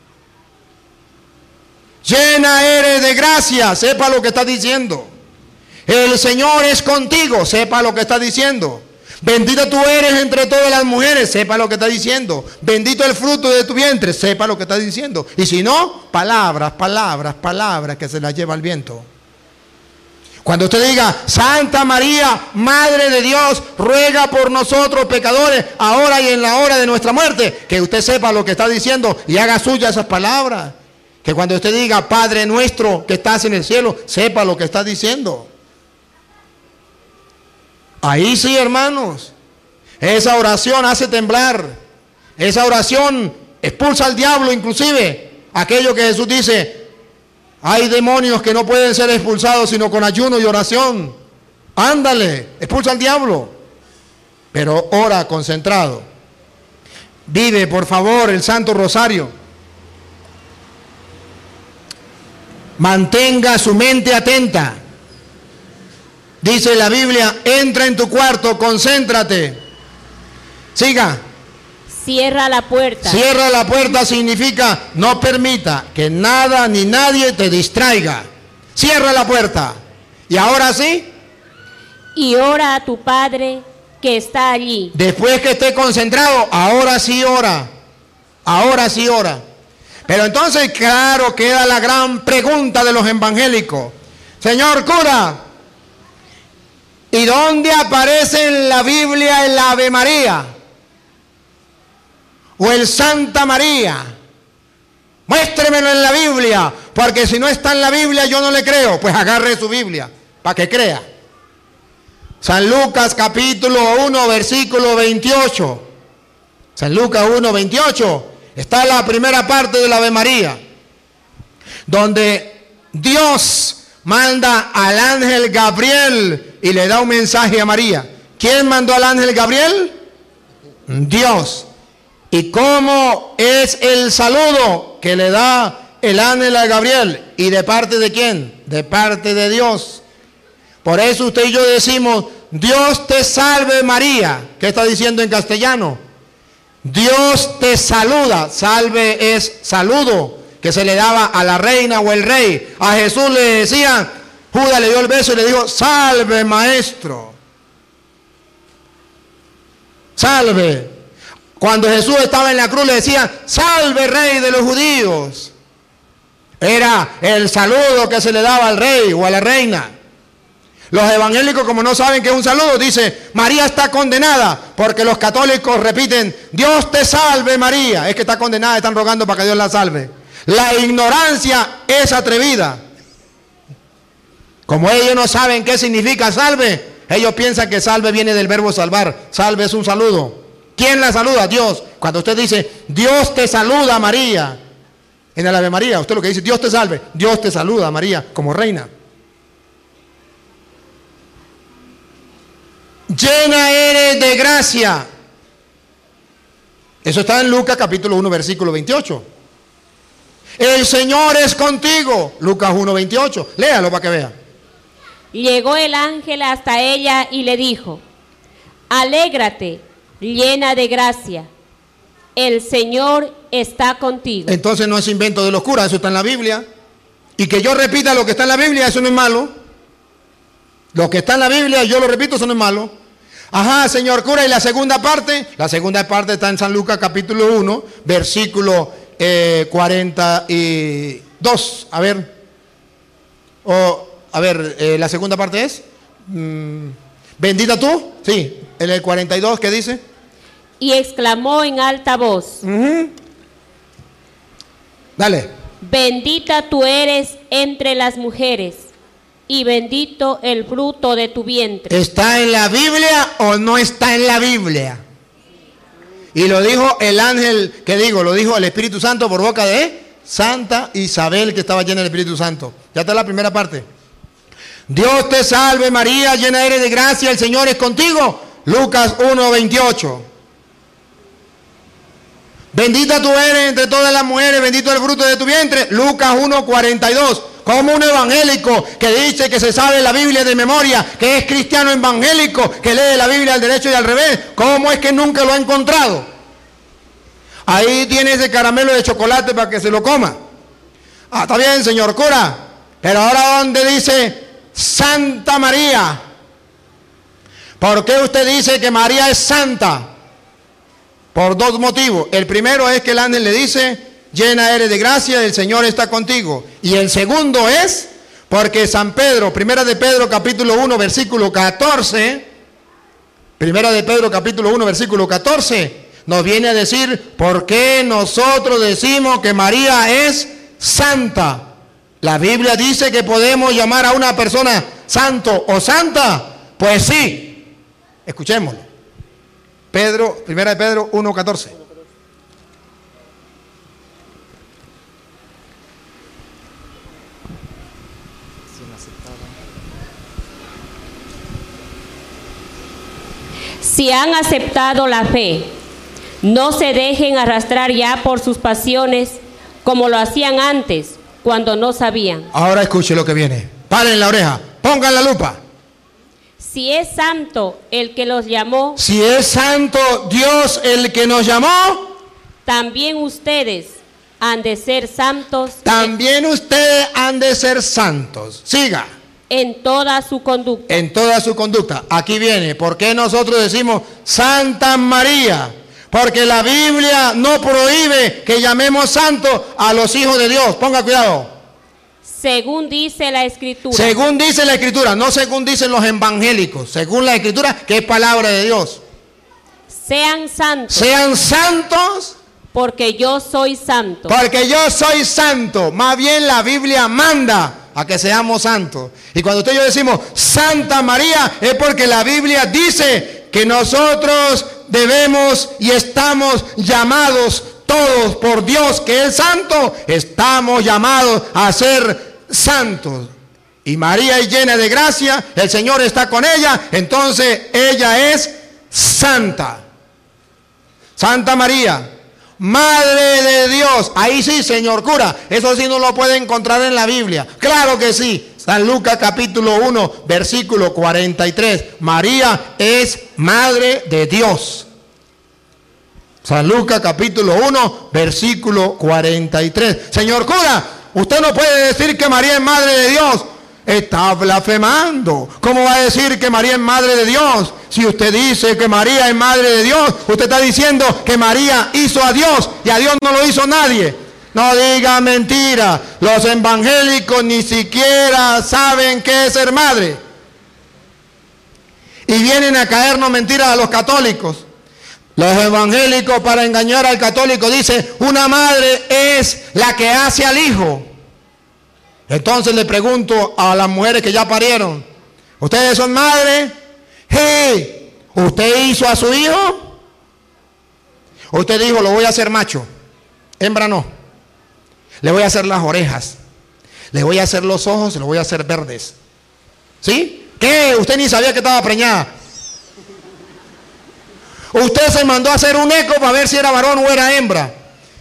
Llena eres de gracia, sepa lo que está diciendo. El Señor es contigo, sepa lo que está diciendo. Bendita tú eres entre todas las mujeres, sepa lo que está diciendo. Bendito el fruto de tu vientre, sepa lo que está diciendo. Y si no, palabras que se las lleva el viento. Cuando usted diga, Santa María, Madre de Dios, ruega por nosotros pecadores, ahora y en la hora de nuestra muerte, que usted sepa lo que está diciendo y haga suya esas palabras. Que cuando usted diga, Padre nuestro que estás en el cielo, sepa lo que está diciendo. Ahí sí, hermanos, esa oración hace temblar. Esa oración expulsa al diablo, inclusive aquello que Jesús dice, hay demonios que no pueden ser expulsados sino con ayuno y oración. Ándale, expulsa al diablo. Pero ora concentrado. Vive, por favor, el Santo Rosario. Mantenga su mente atenta. Dice la Biblia, entra en tu cuarto, concéntrate. Siga. Cierra la puerta. Cierra la puerta significa no permita que nada ni nadie te distraiga. Cierra la puerta. Y ahora sí. Y ora a tu Padre que está allí. Después que esté concentrado, ahora sí ora. Ahora sí ora. Pero entonces, claro, queda la gran pregunta de los evangélicos. Señor cura, ¿y dónde aparece en la Biblia el Ave María? ¿O el Santa María? Muéstremelo en la Biblia, porque si no está en la Biblia yo no le creo. Pues agarre su Biblia, para que crea. San Lucas capítulo 1, versículo 28. San Lucas 1, 28. Está la primera parte del Ave María, donde Dios manda al ángel Gabriel y le da un mensaje a María. ¿Quién mandó al ángel Gabriel? Dios. ¿Y cómo es el saludo que le da el ángel a Gabriel? ¿Y de parte de quién? De parte de Dios. Por eso usted y yo decimos, Dios te salve María. ¿Qué está diciendo en castellano? Dios te saluda. Salve es saludo que se le daba a la reina o el rey. A Jesús le decía, Judas le dio el beso y le dijo, salve maestro. Salve. Cuando Jesús estaba en la cruz le decía, salve rey de los judíos. Era el saludo que se le daba al rey o a la reina. Los evangélicos, como no saben que es un saludo, dice, María está condenada, porque los católicos repiten, Dios te salve María. Es que está condenada, están rogando para que Dios la salve. La ignorancia es atrevida. Como ellos no saben qué significa salve, ellos piensan que salve viene del verbo salvar. Salve es un saludo. ¿Quién la saluda? Dios. Cuando usted dice, Dios te saluda María, en el Ave María, usted lo que dice, Dios te salve, Dios te saluda María como reina. Llena eres de gracia. Eso está en Lucas capítulo 1 versículo 28. El Señor es contigo. Lucas 1, 28. Léalo para que vea. Llegó el ángel hasta ella y le dijo, alégrate, llena de gracia, el Señor está contigo. Entonces no es invento de los curas, eso está en la Biblia. Y que yo repita lo que está en la Biblia, eso no es malo. Lo que está en la Biblia, yo lo repito, eso no es malo. Ajá, señor cura, ¿y la segunda parte? La segunda parte está en San Lucas capítulo 1, versículo 42. A ver. La segunda parte es, bendita tú. Sí, en el 42, ¿qué dice? Y exclamó en alta voz. Dale. Bendita tú eres entre las mujeres, y bendito el fruto de tu vientre. ¿Está en la Biblia o no está en la Biblia? Y lo dijo el ángel, ¿qué digo? Lo dijo el Espíritu Santo por boca de Santa Isabel, que estaba llena del Espíritu Santo. Ya está la primera parte. Dios te salve María, llena eres de gracia, el Señor es contigo. Lucas 1, 28. Bendita tú eres entre todas las mujeres, bendito el fruto de tu vientre. Lucas 1, 42. Como un evangélico que dice que se sabe la Biblia de memoria, que es cristiano evangélico, que lee la Biblia al derecho y al revés, ¿cómo es que nunca lo ha encontrado? Ahí tiene ese caramelo de chocolate para que se lo coma. Ah, está bien, señor cura, pero ahora ¿dónde dice Santa María? ¿Por qué usted dice que María es santa? Por dos motivos. El primero es que el ángel le dice, llena eres de gracia, el Señor está contigo. Y el segundo es Porque San Pedro, primera de Pedro capítulo 1 versículo 14, primera de Pedro capítulo 1 versículo 14, nos viene a decir por qué nosotros decimos que María es santa. La Biblia dice que podemos llamar a una persona santo o santa. Pues sí, escuchémoslo. Primera de Pedro 1:14. Si han aceptado la fe, no se dejen arrastrar ya por sus pasiones como lo hacían antes, cuando no sabían. Ahora escuche lo que viene. Paren la oreja, pongan la lupa. Si es santo el que los llamó, Si es santo Dios el que nos llamó, también ustedes han de ser santos también ustedes han de ser santos. Siga. en toda su conducta. En toda su conducta. Aquí viene. ¿Por qué nosotros decimos Santa María? Porque la Biblia no prohíbe que llamemos santos a los hijos de Dios. Ponga cuidado. Según dice la Escritura. Según dice la Escritura, no según dicen los evangélicos. Según la Escritura, que es palabra de Dios. Sean santos. Sean santos. Porque yo soy santo. Porque yo soy santo. Más bien la Biblia manda a que seamos santos. Y cuando usted y yo decimos Santa María, es porque la Biblia dice que nosotros debemos y estamos llamados todos por Dios, que es santo, estamos llamados a ser santos. Y María es llena de gracia, el Señor está con ella, entonces ella es santa. Santa María, Madre de Dios. Ahí sí, señor cura, eso sí no lo puede encontrar en la Biblia. Claro que sí. San Lucas capítulo 1 versículo 43. María es Madre de Dios. San Lucas capítulo 1 versículo 43. Señor cura, usted no puede decir que María es Madre de Dios. Está blasfemando. ¿Cómo va a decir que María es Madre de Dios? Si usted dice que María es Madre de Dios, usted está diciendo que María hizo a Dios y a Dios no lo hizo nadie. No diga mentira. Los evangélicos ni siquiera saben qué es ser madre. Y vienen a caernos mentiras a los católicos. Los evangélicos, para engañar al católico, dicen una madre es la que hace al hijo. Entonces le pregunto a las mujeres que ya parieron, ¿ustedes son madres? Sí. ¿Usted hizo a su hijo? Usted dijo, lo voy a hacer macho. Hembra no. Le voy a hacer las orejas. Le voy a hacer los ojos, se los voy a hacer verdes. ¿Sí? ¿Qué? Usted ni sabía que estaba preñada. Usted se mandó a hacer un eco para ver si era varón o era hembra.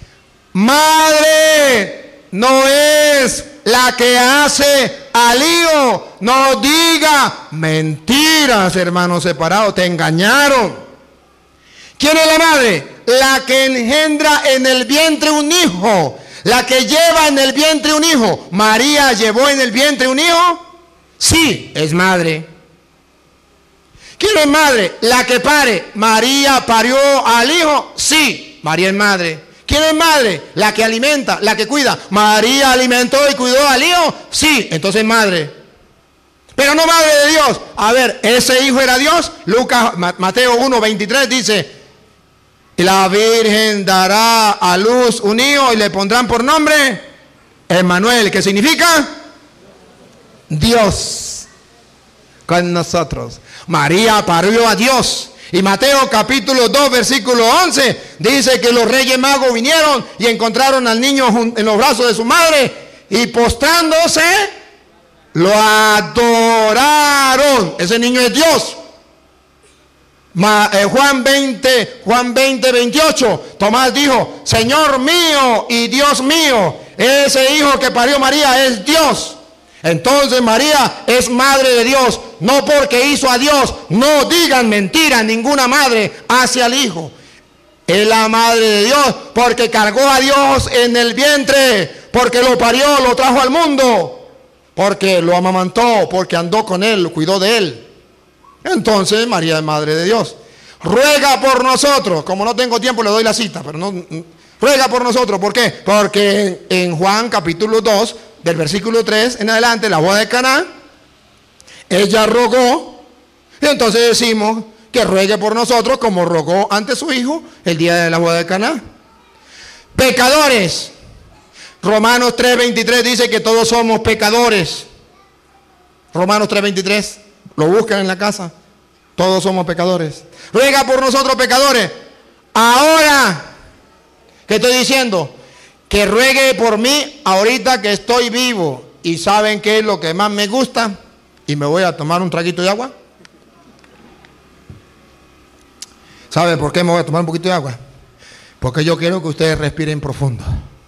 Madre no es la que hace al hijo. No diga mentiras, hermanos separados. Te engañaron. ¿Quién es la madre? La que engendra en el vientre un hijo. La que lleva en el vientre un hijo. ¿María llevó en el vientre un hijo? Sí, es madre. ¿Quién es madre? La que pare. ¿María parió al hijo? Sí, María es madre. ¿Quién es madre? La que alimenta, la que cuida. ¿María alimentó y cuidó al hijo? Sí, entonces madre. Pero no madre de Dios. A ver, ¿ese hijo era Dios? Mateo 1:23 dice, y la Virgen dará a luz un hijo y le pondrán por nombre Emmanuel, que significa Dios con nosotros. María parió a Dios. Y Mateo capítulo 2 versículo 11 dice que los reyes magos vinieron y encontraron al niño en los brazos de su madre y postrándose lo adoraron. Ese niño es Dios. Juan 20:28, Tomás dijo, Señor mío y Dios mío. Ese hijo que parió María es Dios. Entonces María es madre de Dios, no porque hizo a Dios. No digan mentiras, ninguna madre hace al hijo. Es la madre de Dios porque cargó a Dios en el vientre, porque lo parió, lo trajo al mundo, porque lo amamantó, porque andó con él, lo cuidó de él. Entonces María es madre de Dios. Ruega por nosotros. Como no tengo tiempo le doy la cita, pero no ruega por nosotros. ¿Por qué? Porque en Juan capítulo 2 del versículo 3 en adelante, la boda de Caná, ella rogó, y entonces decimos que ruegue por nosotros como rogó ante su hijo el día de la boda de Caná. Pecadores. Romanos 3:23 dice que todos somos pecadores. Romanos 3:23, lo buscan en la casa. Todos somos pecadores. Ruega por nosotros pecadores. Ahora, ¿qué estoy diciendo? Que ruegue por mí ahorita que estoy vivo. ¿Y saben qué es lo que más me gusta? Y me voy a tomar un traguito de agua. ¿Saben por qué me voy a tomar un poquito de agua? Porque yo quiero que ustedes respiren profundo.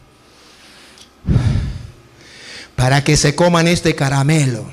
Para que se coman este caramelo.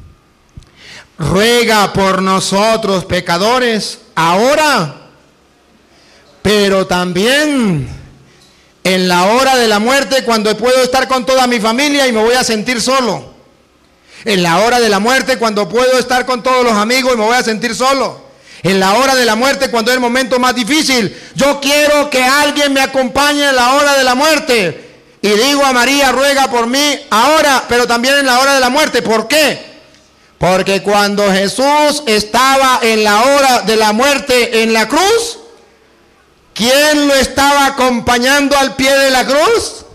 Ruega por nosotros pecadores ahora, pero también en la hora de la muerte, cuando puedo estar con toda mi familia y me voy a sentir solo. En la hora de la muerte, cuando puedo estar con todos los amigos y me voy a sentir solo. En la hora de la muerte, cuando es el momento más difícil. Yo quiero que alguien me acompañe en la hora de la muerte. Y digo a María, ruega por mí ahora, pero también en la hora de la muerte. ¿Por qué? Porque cuando Jesús estaba en la hora de la muerte en la cruz, ¿quién lo estaba acompañando al pie de la cruz?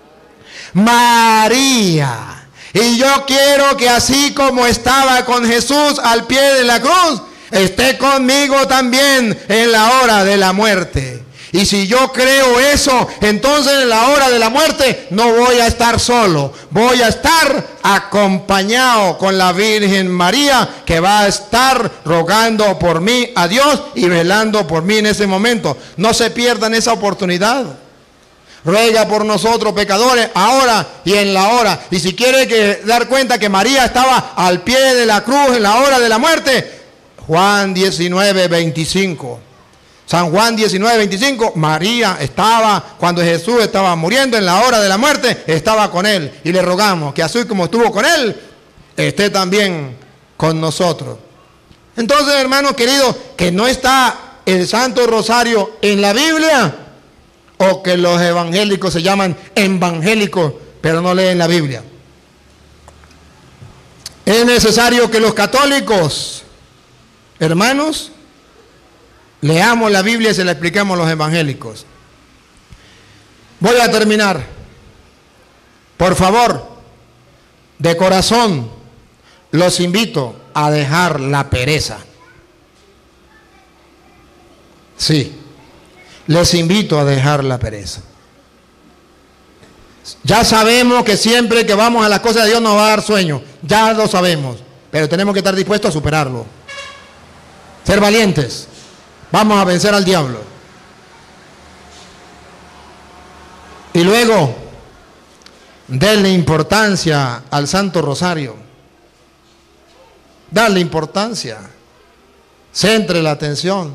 María. Y yo quiero que así como estaba con Jesús al pie de la cruz, esté conmigo también en la hora de la muerte. Y si yo creo eso, entonces en la hora de la muerte no voy a estar solo. Voy a estar acompañado con la Virgen María, que va a estar rogando por mí a Dios y velando por mí en ese momento. No se pierdan esa oportunidad. Ruega por nosotros pecadores ahora y en la hora. Y si quiere dar cuenta que María estaba al pie de la cruz en la hora de la muerte, Juan 19:25. San Juan 19:25, María estaba, cuando Jesús estaba muriendo en la hora de la muerte, estaba con él. Y le rogamos que así como estuvo con él, esté también con nosotros. Entonces, hermanos queridos, que no está el Santo Rosario en la Biblia, o que los evangélicos se llaman evangélicos, pero no leen la Biblia. Es necesario que los católicos, hermanos, leamos la Biblia y se la expliquemos a los evangélicos. Voy a terminar. Por favor, de corazón, los invito a dejar la pereza. Sí, les invito a dejar la pereza. Ya sabemos que siempre que vamos a las cosas de Dios nos va a dar sueño. Ya lo sabemos, pero tenemos que estar dispuestos a superarlo. Ser valientes. Vamos a vencer al diablo. Y luego, denle importancia al Santo Rosario. Dale importancia. Centre la atención.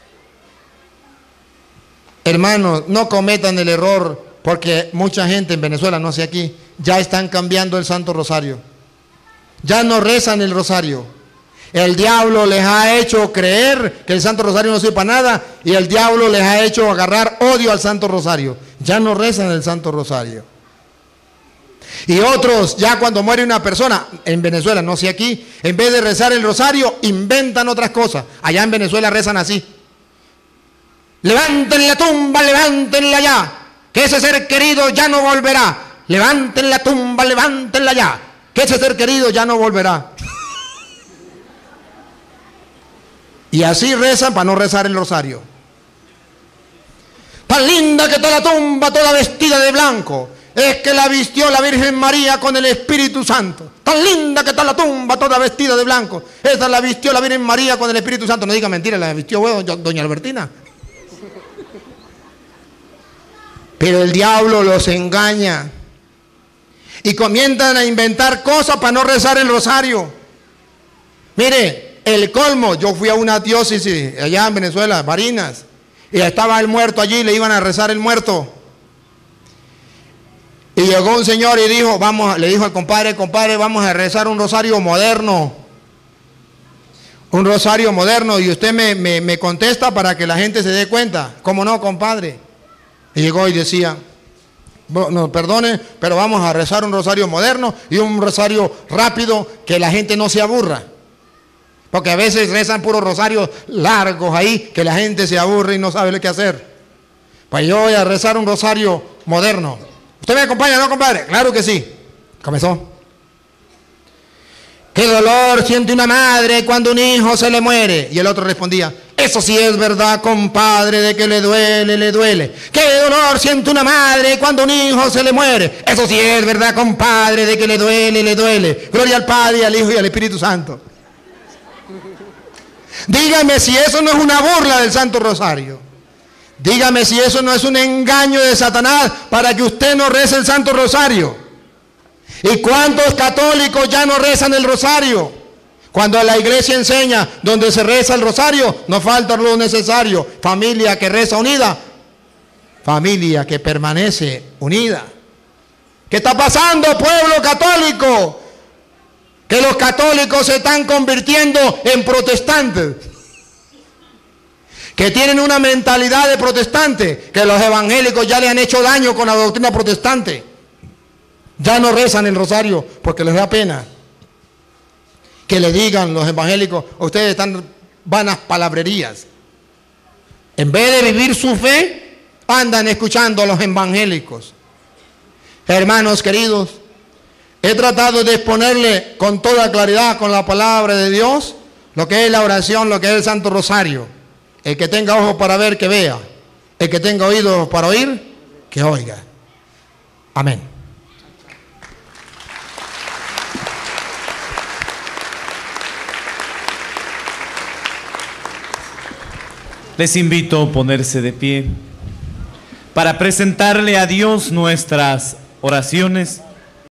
Hermanos, no cometan el error, porque mucha gente en Venezuela, no sé aquí, ya están cambiando el Santo Rosario. Ya no rezan el rosario. El diablo les ha hecho creer que el Santo Rosario no sirve para nada, y el diablo les ha hecho agarrar odio al Santo Rosario. Ya no rezan el Santo Rosario. Y otros, ya cuando muere una persona, en Venezuela, no sé aquí, en vez de rezar el rosario, inventan otras cosas. Allá en Venezuela rezan así: levanten la tumba, levántenla ya, que ese ser querido ya no volverá. Levanten la tumba, levántenla ya, que ese ser querido ya no volverá. Y así rezan para no rezar el rosario. Tan linda que está la tumba, toda vestida de blanco. Es que la vistió la Virgen María con el Espíritu Santo. Tan linda que está la tumba, toda vestida de blanco. Esa la vistió la Virgen María con el Espíritu Santo. No diga mentira, la vistió doña Albertina. Pero el diablo los engaña. Y comienzan a inventar cosas para no rezar el rosario. Mire, el colmo, yo fui a una diócesis allá en Venezuela, Barinas, y estaba el muerto allí, le iban a rezar el muerto. Y llegó un señor y dijo, le dijo al compadre, vamos a rezar un rosario moderno. Un rosario moderno, y usted me contesta para que la gente se dé cuenta. ¿Cómo no, compadre? Y llegó y decía, nos perdone, pero vamos a rezar un rosario moderno y un rosario rápido, que la gente no se aburra. Porque a veces rezan puros rosarios largos ahí, que la gente se aburre y no sabe qué hacer. Pues yo voy a rezar un rosario moderno. ¿Usted me acompaña, no, compadre? Claro que sí. Comenzó. ¿Qué dolor siente una madre cuando un hijo se le muere? Y el otro respondía: eso sí es verdad, compadre, de que le duele, le duele. ¿Qué dolor siente una madre cuando un hijo se le muere? Eso sí es verdad, compadre, de que le duele, le duele. Gloria al Padre, al Hijo y al Espíritu Santo. Dígame si eso no es una burla del Santo Rosario. Dígame si eso no es un engaño de Satanás para que usted no rece el Santo Rosario. ¿Y cuántos católicos ya no rezan el rosario? Cuando la iglesia enseña donde se reza el rosario, no falta lo necesario. Familia que reza unida, familia que permanece unida. ¿Qué está pasando, pueblo católico? Que los católicos se están convirtiendo en protestantes, que tienen una mentalidad de protestante, que los evangélicos ya le han hecho daño con la doctrina protestante. Ya no rezan el rosario porque les da pena que le digan los evangélicos: ustedes están vanas palabrerías. En vez de vivir su fe, andan escuchando a los evangélicos. Hermanos queridos, he tratado de exponerle con toda claridad, con la palabra de Dios, lo que es la oración, lo que es el Santo Rosario. El que tenga ojos para ver, que vea. El que tenga oídos para oír, que oiga. Amén. Les invito a ponerse de pie para presentarle a Dios nuestras oraciones